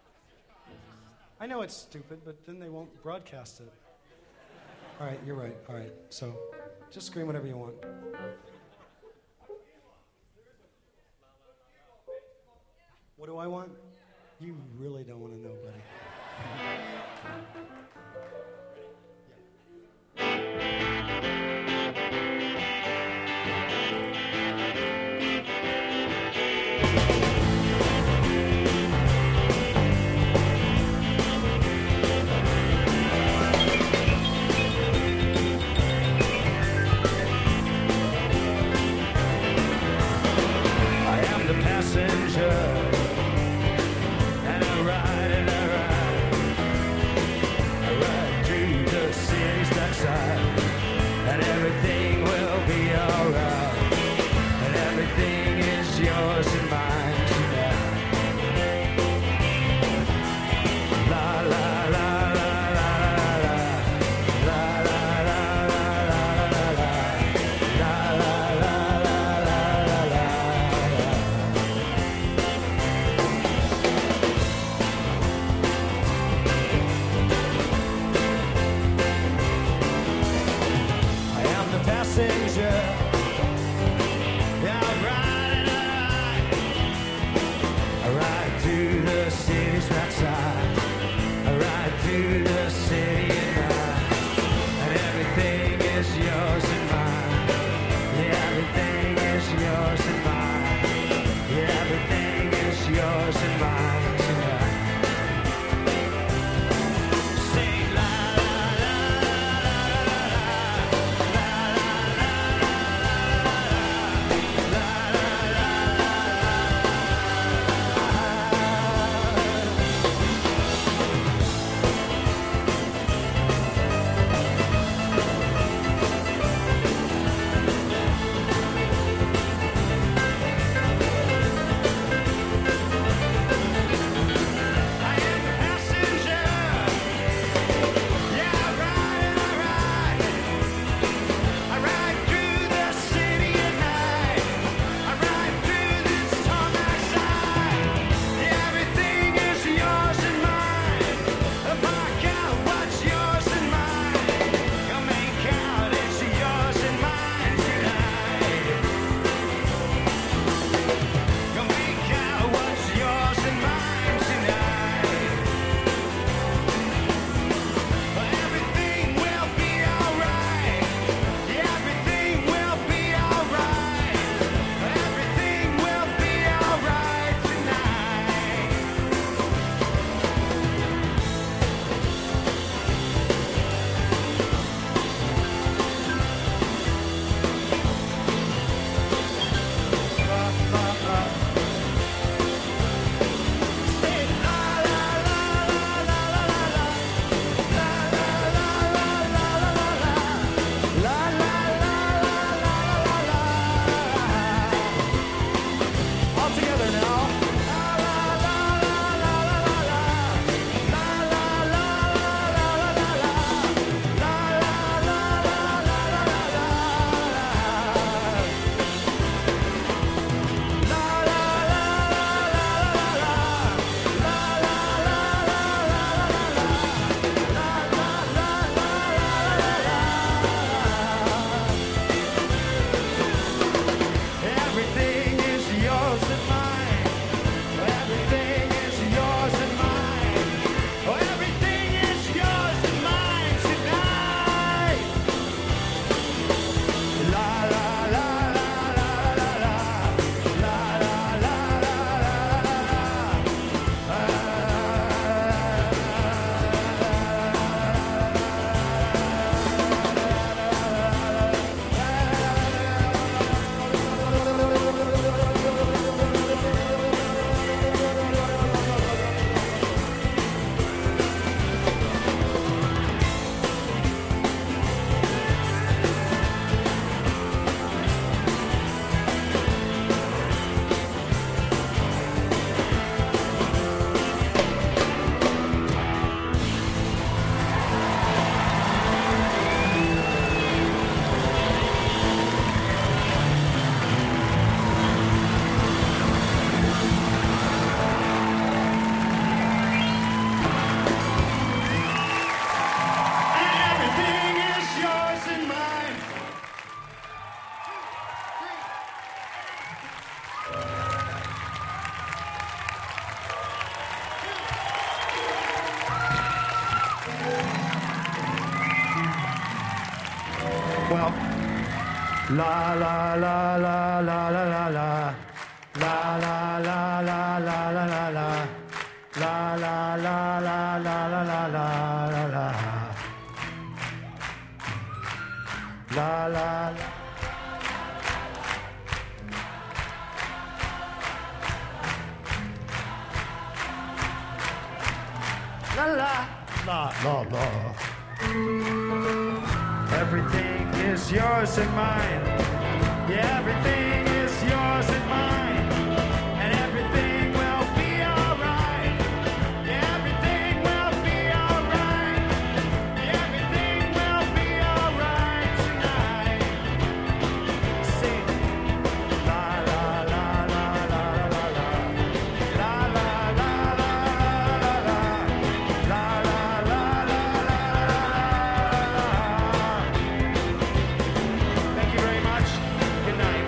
I know it's stupid, but then they won't broadcast it. All right, you're right. All right, so just scream whatever you want. What do I want? You really don't want to know, buddy. I am the passenger, and I ride and I ride. I ride through the city's backside, and everything will be alright. And everything is yours and mine tonight. La la la la la la la. La la la la la la la. La la la la la la la. I am the passenger. Yeah, I ride and I ride. I ride through the city's backside. I ride through the city at night. And everything is yours and mine. Yeah, everything is yours and mine. Yeah, everything is yours and mine tonight. Sing la la la la la la la la la la. Well, la la la la la la la la. La la la la la la la la. La la la la la la la la la. La la la. La la la la la. Everything is yours and mine. Yeah, everything is yours and mine. And everything will be alright. Yeah, everything will be alright. Yeah, everything will be alright tonight. Sing. La la la la la la la. La la la la la la. La la la la la la. Thank you very much. Good night.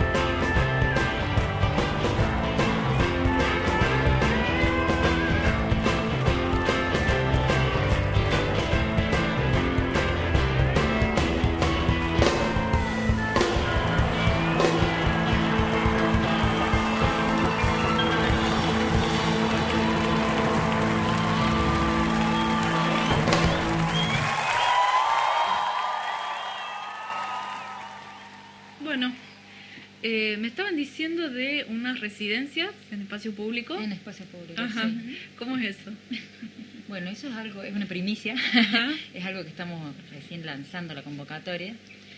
Bueno, me estaban diciendo de unas residencias en espacio público. En espacio público, Ajá. sí. ¿Cómo es eso? Bueno, eso es algo, es una primicia, Ajá. es algo que estamos recién lanzando la convocatoria.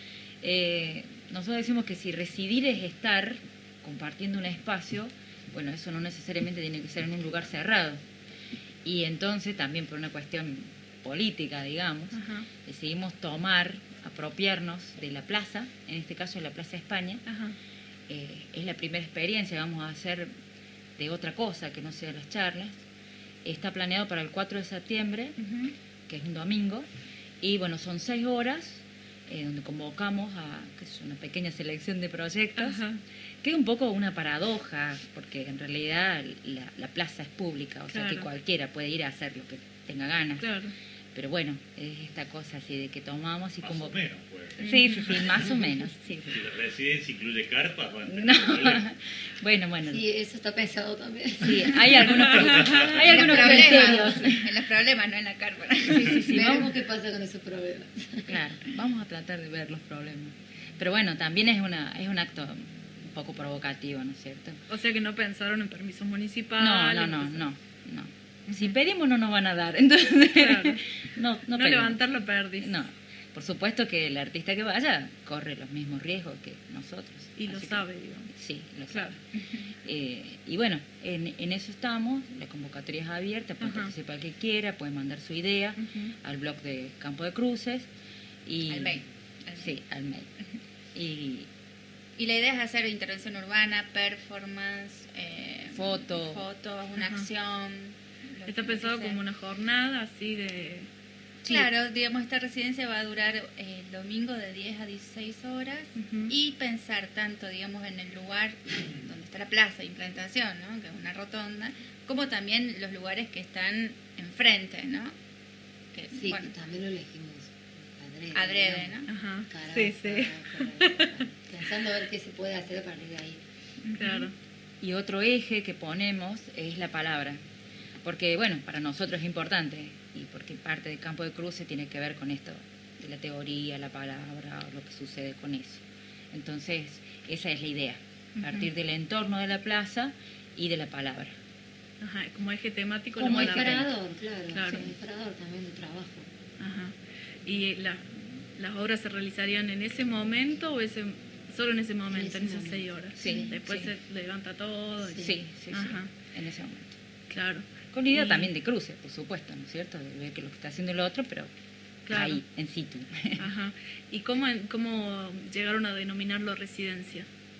Nosotros decimos que si residir es estar compartiendo un espacio, bueno, eso no necesariamente tiene que ser en un lugar cerrado. Y entonces también por una cuestión política, digamos, Ajá. decidimos apropiarnos de la plaza, en este caso de la Plaza España. Ajá. Es la primera experiencia que vamos a hacer de otra cosa que no sea las charlas. Está planeado para el 4 de septiembre, Ujú. que es un domingo, y bueno, son 6 horas donde convocamos a qué sé yo, una pequeña selección de proyectos, Ajá. que es un poco una paradoja, porque en realidad la plaza es pública, o sea que Claro. cualquiera puede ir a hacer lo que tenga ganas. Claro. Pero bueno, es esta cosa así de que tomamos y Más o convocamos. menos, pues. Sí, sí, sí, más o menos. Sí, sí. Si la residencia incluye carpas, bueno, No. problema. Bueno. Sí, eso está pensado también. Sí, hay algunos, hay En algunos los criterios. problemas, en los problemas, no en la carpa. Sí, sí, Veremos vamos, qué pasa con esos problemas. claro, vamos a tratar de ver los problemas. Pero bueno, también es un acto un poco provocativo, ¿no es cierto? O sea que no pensaron en permisos municipales. No. Si pedimos no nos van a dar, entonces Claro. no No pedimos. levantar la perdiz. No, por supuesto que el artista que vaya corre los mismos riesgos que nosotros. Y lo Así que- sabe, digamos. Sí, lo Claro. sabe. Y bueno, en eso estamos, la convocatoria es abierta, puede Ajá. participar el que quiera, puede mandar su idea Ujú. al blog de Campo de Cruces. Y, Al mail. Sí, al mail. Y la idea es hacer intervención urbana, performance, Fotos, una Ajá. acción. lo Está que pensado sea. como una jornada así de... Claro, digamos, esta residencia va a durar el domingo de 10 a 16 horas Ujú. y pensar tanto, digamos, en el lugar donde está la plaza de implantación, ¿no? Que es una rotonda, como también los lugares que están enfrente, ¿no? Que, Sí, bueno, que también lo elegimos adrede, digamos. ¿no? Ajá. Caraza, Sí, sí. Pensando a ver qué se puede hacer a partir de ahí. Claro. Y otro eje que ponemos es la palabra. Porque, bueno, para nosotros es importante y porque parte del Campo de Cruces tiene que ver con esto, de la teoría, la palabra, lo que sucede con eso. Entonces, esa es la idea, partir del entorno de la plaza y de la palabra. Ajá, como eje temático. Como la palabra. disparador, claro. Claro. Como disparador también de trabajo. Ajá. ¿Y las obras se realizarían en ese momento o solo en ese momento, en ese esas momento. 6 horas? Sí, Después sí. se levanta todo. y- Sí, Ajá. en ese momento. Claro. Con la idea Y- también de cruce, por supuesto, ¿no es cierto? De ver que lo que está haciendo el otro, pero Claro. ahí, en situ. Ajá. ¿Y cómo llegaron a denominarlo residencia?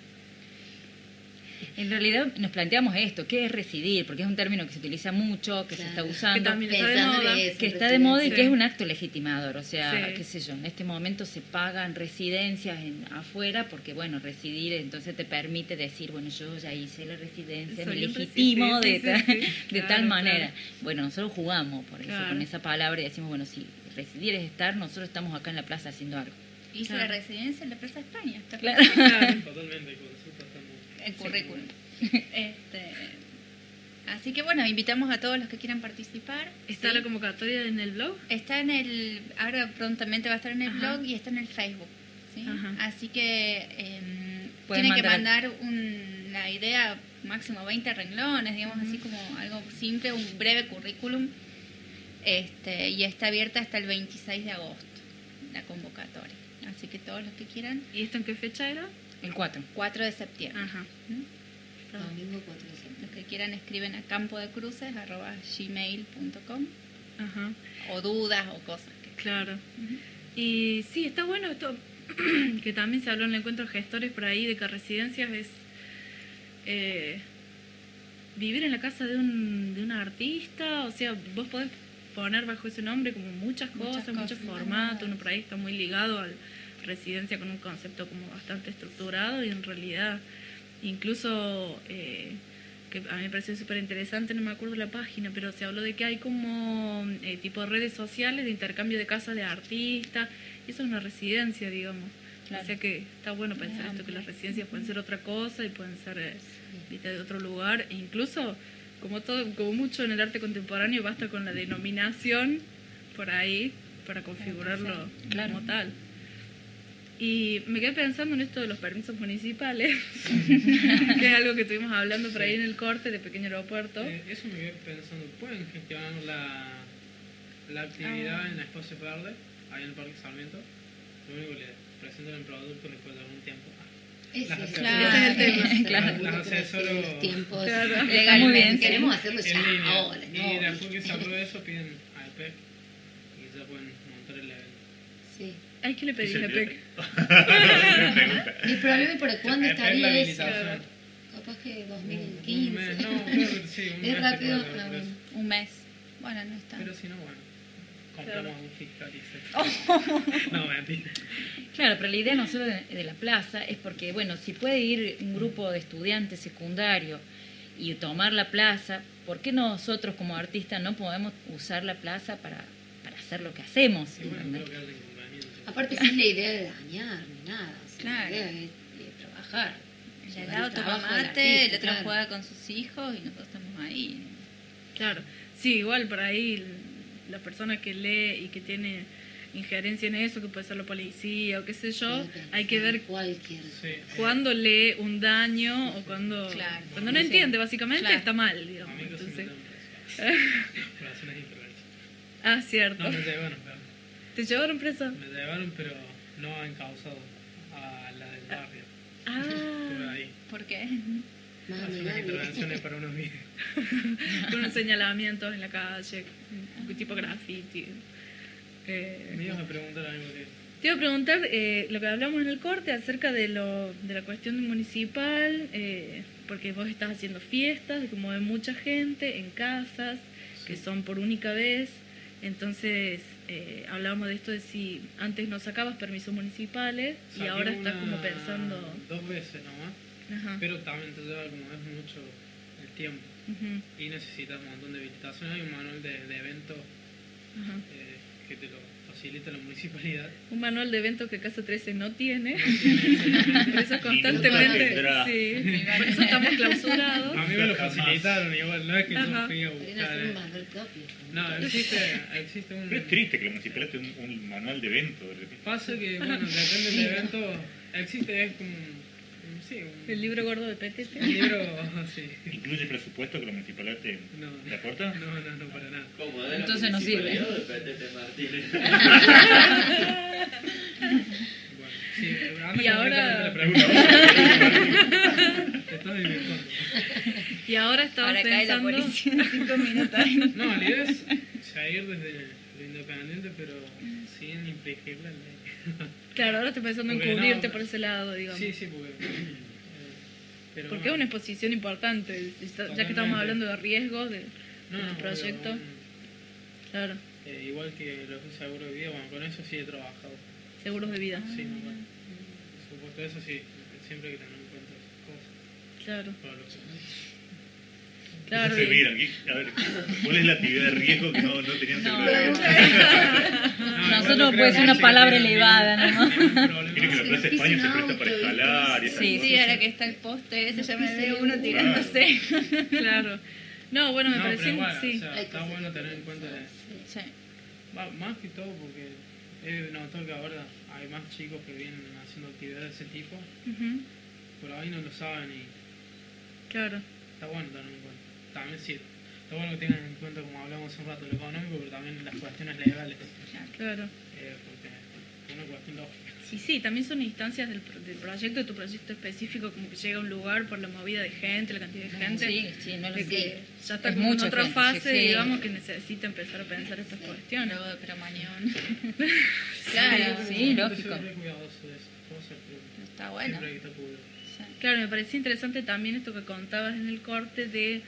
En realidad nos planteamos esto, ¿qué es residir? Porque es un término que se utiliza mucho, que se está Claro. usando, Que también está de Pensando moda. en eso, que está de moda y Sí. que es un acto legitimador. O sea, Sí. qué sé yo, en este momento se pagan residencias afuera porque, bueno, residir entonces te permite decir, bueno, yo ya hice la residencia, me Soy un legitimo sí, sí, de, sí, sí. de Claro, tal manera. claro. Bueno, nosotros jugamos por eso, Claro. con esa palabra y decimos, bueno, si residir es estar, nosotros estamos acá en la plaza haciendo algo. Hice Claro. la residencia en la Plaza España. Está Claro. Totalmente, con eso está muy... el currículum. Así que bueno, invitamos a todos los que quieran participar. ¿Está ¿sí? la convocatoria en el blog? Está en el, ahora prontamente va a estar en el Ajá. blog y está en el Facebook. ¿sí? Ajá. Así que Pueden tienen que mandar- mandar una idea, máximo 20 renglones, digamos así como algo simple, un breve currículum. Y está abierta hasta el 26 de agosto la convocatoria. Así que todos los que quieran, ¿Y esto en qué fecha era? El 4. 4 de septiembre. Ajá. Domingo 4 de septiembre. Los que quieran escriben a campodecruces@gmail.com Ajá. o dudas o cosas. Claro. Y sí, está bueno esto que también se habló en el encuentro de gestores por ahí, de que residencias es vivir en la casa de un artista, o sea, vos podés poner bajo ese nombre como muchas cosas, muchos formatos, uno por ahí está muy ligado a la residencia con un concepto como bastante estructurado y en realidad incluso que a mí me pareció súper interesante, no me acuerdo la página, pero se habló de que hay como tipo de redes sociales de intercambio de casas de artistas, y eso es una residencia, digamos. Claro. O sea que está bueno pensar esto, que las residencias pueden ser otra cosa y pueden ser viste, de otro lugar, e incluso como todo, como mucho en el arte contemporáneo, basta con la denominación por ahí para configurarlo como tal. Y me quedé pensando en esto de los permisos municipales, que es algo que estuvimos hablando por ahí en el corte de Pequeño Aeropuerto. Eso me quedé pensando, ¿pueden gestionar la actividad en Espacio Verde, ahí en el Parque Sarmiento? Lo único que le presentan el producto les puede dar un tiempo. Ese Las es asesoras- Ese es el tema. Las Los asesoro tiempos Claro. legalmente. Muy bien, sí. Queremos hacerlo en ya línea. ahora, Y ¿no? después que se apruebe eso, piden a EPEC y ya pueden montar el evento. Sí. Ay, ¿qué le pedís a PEC? El problema es para cuándo EPEC la estaría eso. habilitación. Capaz que Un 2015. mes, no, creo que sí, un Es mes rápido. te puede dar por eso. Un mes. Bueno, no está. Pero si no, bueno, compramos un fiscal y se... Oh. No, mentira. Claro, pero la idea no solo de la plaza es porque, bueno, si puede ir un grupo de estudiantes secundarios y tomar la plaza, ¿por qué nosotros como artistas no podemos usar la plaza para hacer lo que hacemos? Y bueno, ¿entendés? creo que es el inconveniente. Aparte, sin la idea de dañar ni nada. O sea, Claro. La idea es de trabajar. El El lado toma trabajo del mate, artista, el otro claro. juega con sus hijos y nosotros estamos ahí. Claro, sí, igual por ahí la persona que lee y que tiene injerencia en eso, que puede ser la policía o qué sé yo, Puede hay que ver cualquier. Sí, cuándo lee un daño o cuando no Sí. entiende, básicamente Claro. está mal, a digamos. mí que se Entonces, meten preso. Por hacer unas influencias. cierto. No, me llevaron, pero... ¿Te llevaron preso? Me llevaron, pero no encausado a la del barrio. Estuve Ah, ahí. ¿Por qué? Más Hacer unas amigable. intervenciones para unos videos. con unos señalamientos en la calle, tipo graffiti. Me ibas a preguntar algo que... Te iba a preguntar lo que hablamos en el corte acerca de la cuestión municipal, porque vos estás haciendo fiestas, como de mucha gente, en casas, que son por única vez. Entonces, hablábamos de esto de si antes no sacabas permisos municipales y Saqué ahora estás una- como pensando... 2 veces nomás, Ajá. pero también te lleva como es mucho el tiempo Ujú, y necesitas un montón de habilitación. Hay un manual de eventos ajá. que te lo facilita la municipalidad. Un manual de eventos que Casa 13 no tiene. tiene. Por eso Ni constantemente... nunca tendrá. Sí, por eso estamos clausurados. A mí me lo facilitaron igual, no es que yo Ajá. fui a Podrían hacer un buscar. manual propio. No, existe un... Pero es triste que la municipalidad tenga un manual de eventos. Pasa que, bueno, depende del evento, existe, es como sí, El libro gordo de PTT. un libro, sí. ¿Incluye presupuesto que la municipalidad te aporta? No, para nada. ¿Cómo de la Entonces no sirve. municipalidad o de PTT Martínez? Bueno, sí, anda Y ahora- completamente la pregunta. Te estás divirtiendo. Y ahora estaba Ahora cae la pensando... policía en 5 minutos. No, la idea es seguir desde lo independiente, pero sin infringir la ley. Claro, ahora estoy pensando en Porque no, cubrirte por ese lado, digamos. Sí, sí, porque... pero Porque es una exposición importante, ya que estamos hablando de riesgos de tu proyecto. obvio, Claro, igual que lo que es seguro de vida, bueno, con eso sí he trabajado. seguros de vida. Sí, no, bueno, por supuesto, eso sí, siempre hay que tener en cuenta esas cosas. Claro. Para lo que- Claro, Se y- miran. A ver, ¿cuál es la actividad de riesgo que no tenían No. seguridad? Nosotros puede ser una palabra elevada, ¿no? Tiene que la Plaza España se presta para escalar y esas Sí, cosas. Sí, ahora que está el poste ese, ya me veo uno tirándose. Claro. No, bueno, me No, pareció, pero igual, sí. o sea, está bueno tener en cuenta Sí. más que todo porque he notado que ahora hay más chicos que vienen haciendo actividades de ese tipo, Ujú, por ahí no lo saben y claro, está bueno tener en cuenta. También sí, está bueno que tengan en cuenta, como hablamos hace un rato, lo económico, pero también las cuestiones legales, claro. porque es una cuestión lógica. Y sí, también son instancias del proyecto, de tu proyecto específico, como que llega a un lugar por la movida de gente, la cantidad de gente. Sí, sí, no lo de que sé. ya está Es como en mucha otra gente, fase, sí, sí. digamos, que necesita empezar a pensar estas cuestiones. Luego de Cromañón. Claro. Sí, lógico. Hay que ser cuidadoso de esas cosas, pero Está bueno. siempre hay que estar cuidado. Claro, me parecía interesante también esto que contabas en el corte de,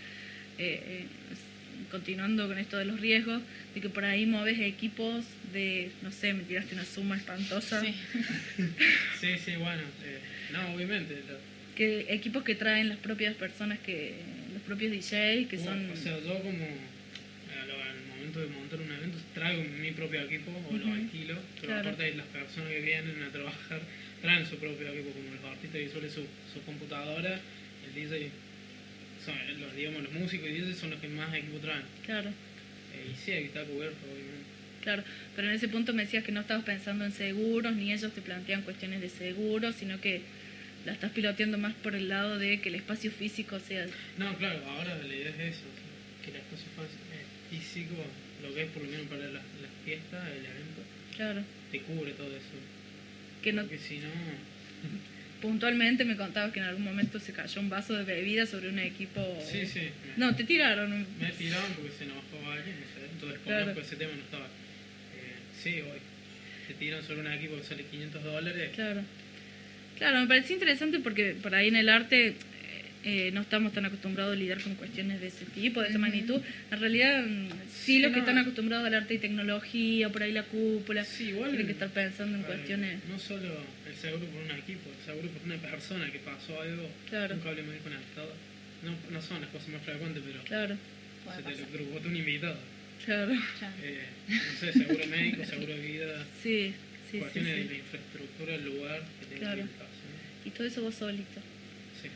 continuando con esto de los riesgos, de que por ahí mueves equipos de, no sé, me tiraste una suma espantosa, Sí. Sí, bueno, no, obviamente. que equipos que traen las propias personas, los propios DJs, que son... O sea, yo como al momento de montar un evento traigo mi propio equipo o lo Ujú. alquilo, pero Claro. aparte las personas que vienen a trabajar traen su propio equipo, como los artistas visuales su computadora, el DJ, digamos los músicos y DJs son los que más equipo traen. Claro, Y sí, hay que estar cubierto, obviamente. claro, pero en ese punto me decías que no estabas pensando en seguros, ni ellos te plantean cuestiones de seguros, sino que la estás piloteando más por el lado de que el espacio físico sea... No, claro, ahora la idea es eso, o sea, que el espacio físico, lo que es por lo menos para las fiestas, el evento, Claro, te cubre todo eso. que no... Porque si no, Puntualmente me contabas que en algún momento se cayó un vaso de bebida sobre un equipo... sí, No, te tiraron. me tiraban porque se enojó alguien, no sé, entonces Claro. conozco ese tema, no estaba. Sí, hoy te tiran sobre un equipo que sale $500. Claro. Claro, me pareció interesante porque por ahí en el arte no estamos tan acostumbrados a lidiar con cuestiones de ese tipo, de esa magnitud. En realidad, sí, los que no. están acostumbrados al arte y tecnología, por ahí la cúpula, Sí, igual. tienen que estar pensando en cuestiones... No solo el seguro por un equipo, el seguro por una persona que pasó algo, Claro. un cable mal conectado. No son las cosas más frecuentes, pero Claro, se te electrocutó un invitado. claro. No sé, seguro médico, seguro de vida, Sí, sí, cuestiones sí. de infraestructura del lugar que tenga Claro. que ir pasando. Y todo eso vos solito. Sí.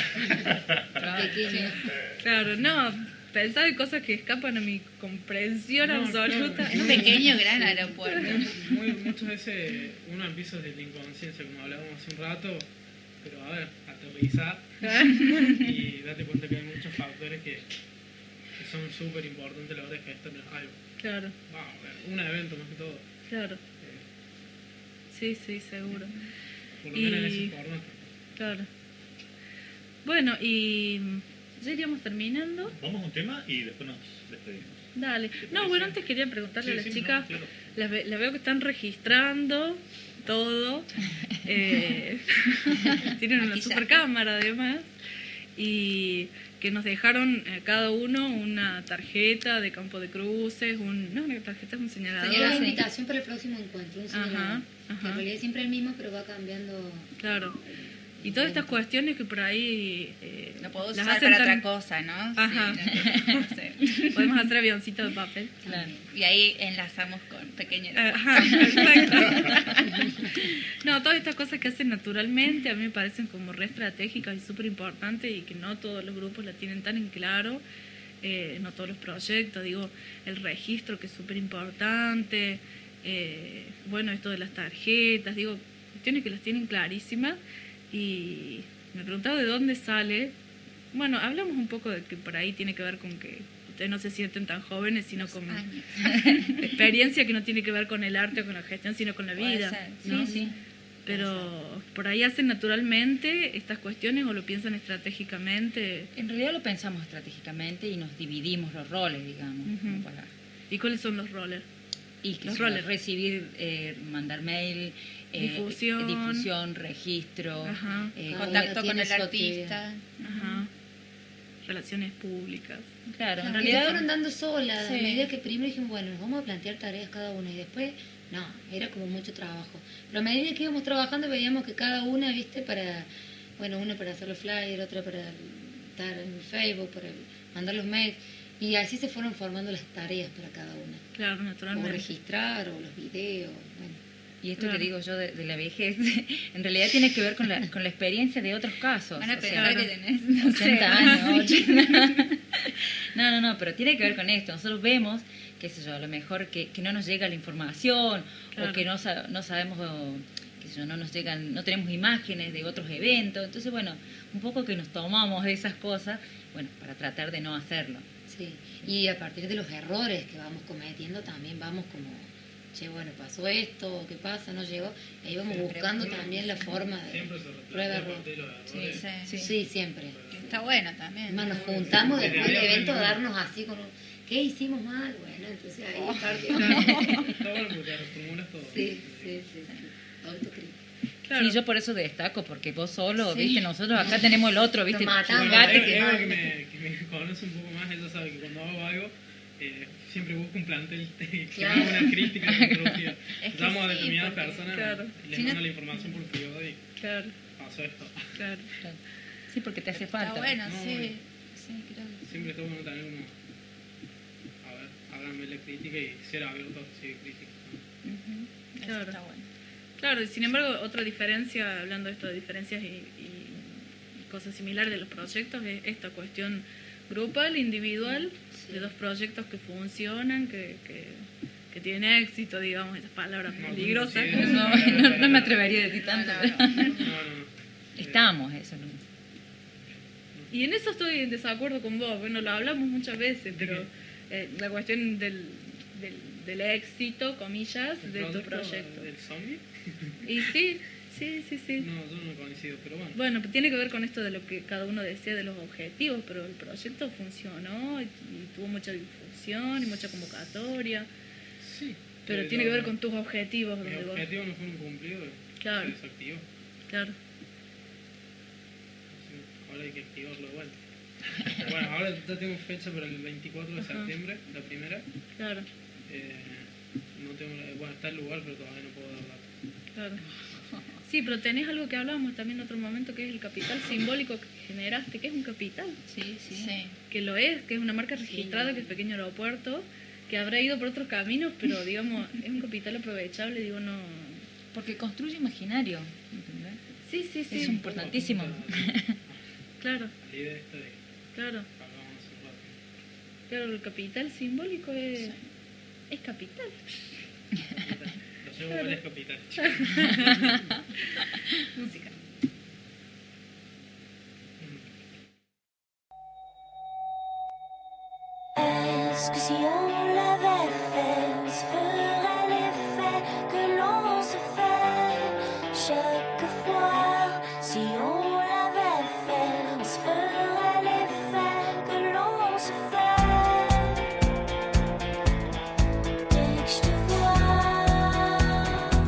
Pequeño. Claro, no, pensaba en cosas que escapan a mi comprensión No, absoluta. claro. Es un pequeño gran aeropuerto. Muchas veces uno empieza desde la inconsciencia, como hablábamos hace un rato, pero a ver, aterrizar y date cuenta que hay muchos factores que son súper importantes a la hora de gestionar algo. Claro, Vamos a ver, un evento más que todo. claro. Sí, sí, seguro. Por lo menos en Y- ese formato. Claro. Bueno, y ya iríamos terminando. Vamos a un tema y después nos despedimos. Dale. No, bueno, antes quería preguntarle a las Sí, chicas, no, claro. las veo que están registrando todo. Tienen una Maquillaje. super cámara además. Y que nos dejaron cada uno una tarjeta de campo de cruces, no una tarjeta, es un señalador. Es la invitación para el próximo encuentro, un señalador. Ajá, Que ajá. en realidad es siempre el mismo, pero va cambiando. Claro. Y todas estas cuestiones que por ahí Lo puedo las usar hacen para tan- otra cosa, ¿no? Ajá. Sí. Podemos hacer avioncitos de papel. Claro. Y ahí enlazamos con pequeño. Ajá, perfecto. No, todas estas cosas que hacen naturalmente a mí me parecen como re estratégicas y súper importantes y que no todos los grupos la tienen tan en claro, no todos los proyectos, digo, el registro que es súper importante, bueno, esto de las tarjetas, digo, cuestiones que las tienen clarísimas y me preguntaba de dónde sale. Bueno, hablamos un poco de que por ahí tiene que ver con que ustedes no se sienten tan jóvenes, sino con experiencia que no tiene que ver con el arte o con la gestión, sino con la Puede vida. ser, ¿no? Sí, sí. Pero por ahí hacen naturalmente estas cuestiones o lo piensan estratégicamente. En realidad lo pensamos estratégicamente y nos dividimos los roles, digamos. Ujú. como para- ¿Y cuáles son los roles? y que Los son roles. recibir, mandar mail, difusión, registro, Ajá. Contacto con Tiene el su artista. Ajá. Relaciones públicas. claro, en Y se realidad fueron dando solas, Sí. a medida que primero dijimos, bueno, nos vamos a plantear tareas cada uno, y después, no, era como mucho trabajo. Pero a medida que íbamos trabajando veíamos que cada una, viste, para, bueno, una para hacer los flyers, otra para estar en el Facebook, para mandar los mails. Y así se fueron formando las tareas para cada una. Claro, O naturalmente. registrar, o los videos, bueno. Y esto Claro. que digo yo de la vejez, en realidad tiene que ver con la experiencia de otros casos. Van a o sea, pensar que tenés, no 80 sé, años, 80. No, pero tiene que ver con esto. Nosotros vemos, qué sé yo, a lo mejor que no nos llega la información, Claro. o que no sabemos, qué sé yo, no nos llegan, no tenemos imágenes de otros eventos. Entonces, bueno, un poco que nos tomamos de esas cosas, bueno, para tratar de no hacerlo. Sí, y a partir de los errores que vamos cometiendo también vamos como, che, bueno, pasó esto, ¿qué pasa? No llegó. Y ahí vamos buscando también la forma de Siempre se prueba retrata error. parte de los Sí, errores. sí. Sí, siempre. Está bueno también. Además, nos juntamos después del evento a darnos así con ¿qué hicimos mal? Bueno, entonces ahí parte. Está bueno porque reformulas todo. Sí. Autocrítica. Claro. Sí, yo por eso destaco, porque vos solo, Sí. viste, nosotros acá tenemos el otro, viste, Nos matamos. chingate Eva, que Eva, no. que me conoce un poco más, ella sabe que cuando hago algo, siempre busco un plantel que Claro. haga una crítica constructiva. Es que Llamo a sí, determinadas porque- personas claro. y les Si no- mando la información por privado y Claro, pasó esto. claro. Sí, porque te hace Está falta. bueno, No, sí. bueno. Sí, creo que sí. Siempre está bueno tener como, a ver, háganme la crítica y ser abierto a recibir críticas. Ujú, eso Claro. está bueno. Claro, y sin embargo, otra diferencia, hablando de esto de diferencias y cosas similares de los proyectos, es esta cuestión grupal, individual, de dos proyectos que funcionan, que tienen éxito, digamos, esas palabras No, peligrosas. sí, No me atrevería a decir tanto. No. Estamos, eso. ¿no? Y en eso estoy en desacuerdo con vos. Bueno, lo hablamos muchas veces, ¿De pero la cuestión del éxito, comillas, ¿El de tu proyecto. ¿Del zombie? Y sí. No, yo no coincido, pero bueno. Bueno, tiene que ver con esto de lo que cada uno decía de los objetivos, pero el proyecto funcionó y tuvo mucha difusión y mucha convocatoria. Sí. Pero tiene que ver con tus objetivos. Mis donde vos- objetivos no fueron cumplidos. Claro. Se desactivó. Claro. Ahora hay que activarlo de vuelta. Bueno, ahora ya tengo fecha para el 24 de Ajá. septiembre, la primera. Claro, No tengo, bueno, está el lugar, pero todavía no puedo dar datos. claro. Sí, pero tenés algo que hablábamos también en otro momento, que es el capital simbólico que generaste, que es un capital, Sí. que lo es, que es una marca registrada, que es Pequeño Aeropuerto, que habrá ido por otros caminos, pero digamos, es un capital aprovechable, digo, no... Porque construye imaginario. ¿entendés? Sí. Es importantísimo. Claro, La idea esta de claro. hablábamos hace un rato. Claro, el capital simbólico es capital. Lo llevo a varias capitales. Música. Est-ce que si on l'avait fait, se ferait l'effet que l'on se fait chaque fois? Si on l'avait fait, se ferait l'effet que l'on se fait. Dès que je te vois,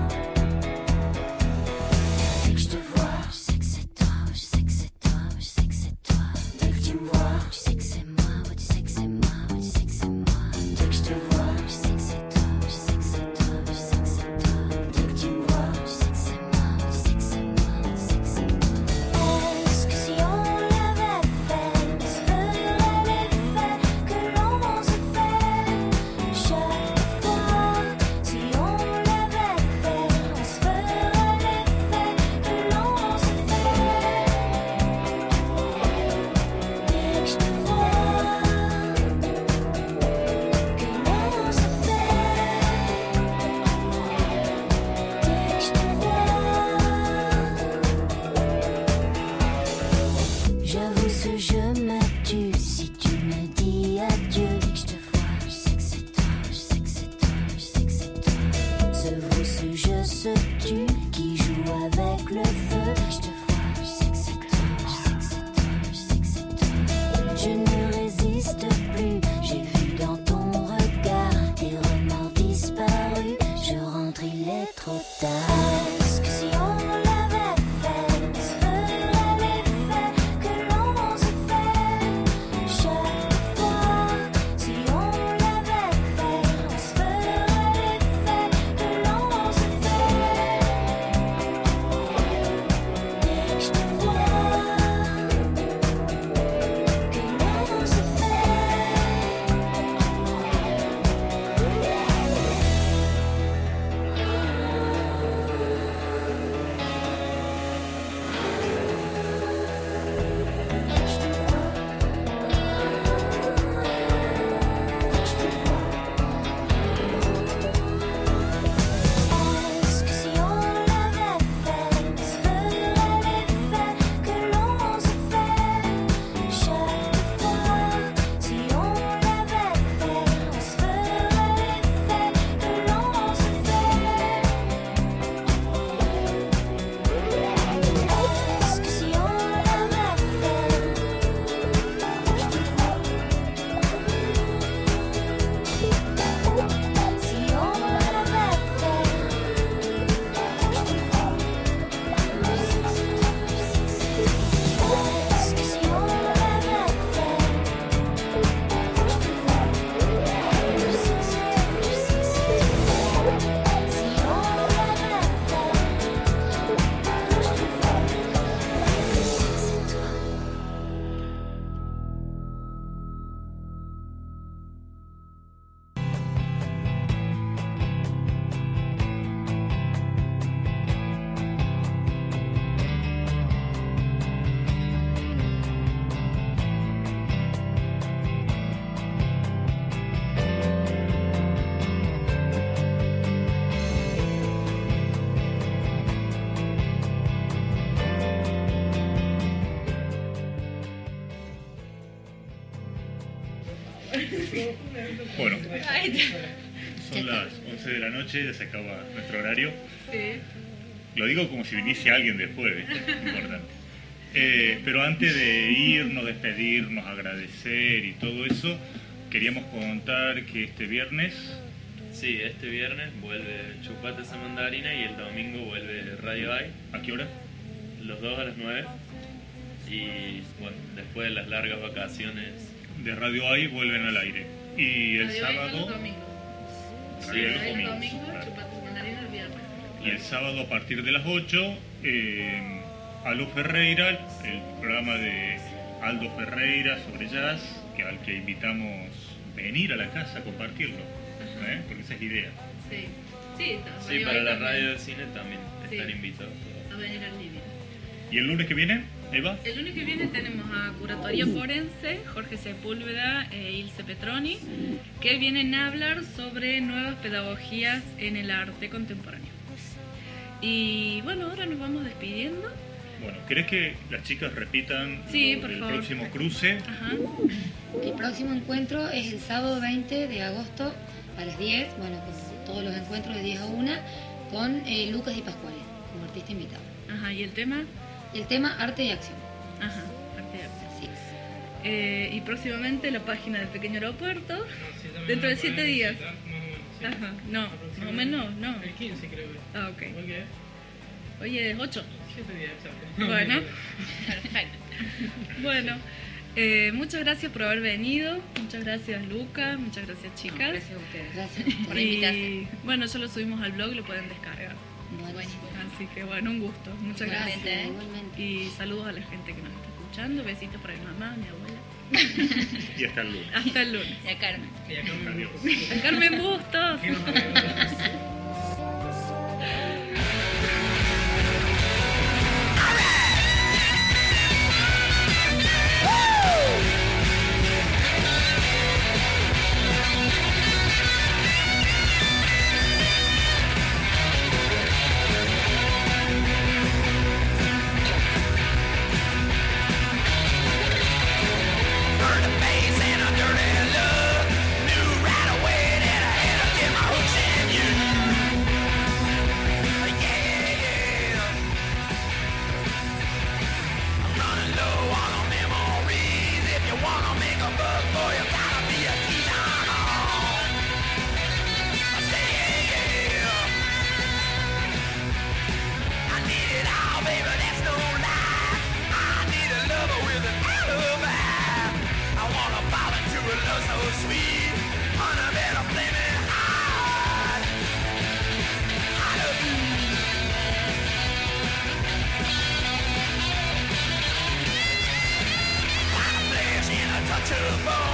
dès que je te vois, je sais que c'est toi, je sais que c'est toi, je sais que c'est toi. Dès que tu me vois, tu sais que c'est moi, ouais, tu sais que c'est moi, ouais, tu sais que c'est moi. Dès que je te vois, je sais que c'est toi, je sais que c'est toi, je sais que c'est toi. Dès que tu me vois, tu sais que c'est moi, tu sais que c'est moi, tu sais que c'est moi. Est-ce que si on l'avait fait, se ferait l'effet que l'on se fait chaque fois? Si on l'avait fait, se ferait l'effet que l'on se fait. Dès que je te vois, que l'on se fait. Dès que je te vois, j'avoue ce jeu me tue. Si tu me dis adieu, dès que je te vois, je sais que c'est toi, je sais que c'est toi, je sais que c'est toi. Ce vous, ce jeu se tue, qui joue avec le feu. Dès que je te vois, je sais que c'est toi, je sais que c'est toi, je sais que c'est toi. Je ne résiste plus, j'ai vu dans ton regard tes remords disparus. Je rentre, il est trop tard. Est-ce que si on l'avait fait, se ferait l'effet que l'on se fait chaque fois? Si on l'avait fait, se ferait l'effet que l'on se fait. Bueno, son las 11 de la noche, ya se acaba nuestro horario. Lo digo como si viniese alguien después, ¿viste? Importante. Pero antes de irnos, despedirnos, agradecer y todo eso, queríamos contar que este viernes... Sí, este viernes vuelve Chupate esa mandarina y el domingo vuelve Radio Ay. ¿A qué hora? Los dos a las 9. Y bueno, después de las largas vacaciones de Radio Ay vuelven al aire. Y el Radio Ay sábado... los domingos. Radio Ay los El domingos, domingo, claro. Chupate esa mandarina el viernes. Y el sábado a partir de las 8, Aldo Ferreira, el programa de Aldo Ferreira sobre jazz, al que invitamos venir a la casa a compartirlo, porque esa es idea. Sí, sí, Sí, Radio para Ay la también. radio de cine también Sí. están invitados todos. A venir al living. ¿Y el lunes que viene, Eva? El lunes que viene tenemos a Curatoría Forense, Jorge Sepúlveda e Ilse Petroni, que vienen a hablar sobre nuevas pedagogías en el arte contemporáneo. Y bueno, ahora nos vamos despidiendo. Bueno, ¿querés que las chicas repitan Sí, lo por del favor. próximo cruce? Ajá. El próximo encuentro es el sábado 20 de agosto a las 10, bueno, pues todos los encuentros de 10 a 1, con Lucas Di Pasquale, como artista invitado. Ajá, ¿y el tema? El tema Arte y Acción. Ajá, arte y acción. Sí. Y próximamente la página del Pequeño Aeropuerto, dentro de 7 días. Ajá, no, más o menos no. El 15 creo que. Ah, ok. ¿Por qué? Hoy es 8. 7 días, exacto. Bueno, perfecto. Bueno, muchas gracias por haber venido. Muchas gracias, Luca. Muchas gracias, chicas. Gracias a ustedes. Gracias por Y invitarse. bueno, ya lo subimos al blog, lo pueden descargar. Buenísimo. Así que bueno, un gusto. Muchas gracias. Igualmente, igualmente. Y saludos a la gente que nos está escuchando. Besitos para mi mamá, mi abuela. Y hasta el lunes. Hasta el lunes. Y a Carmen. Y acá me Adiós. A Carmen Bustos. ¿Qué nos vemos? Touch of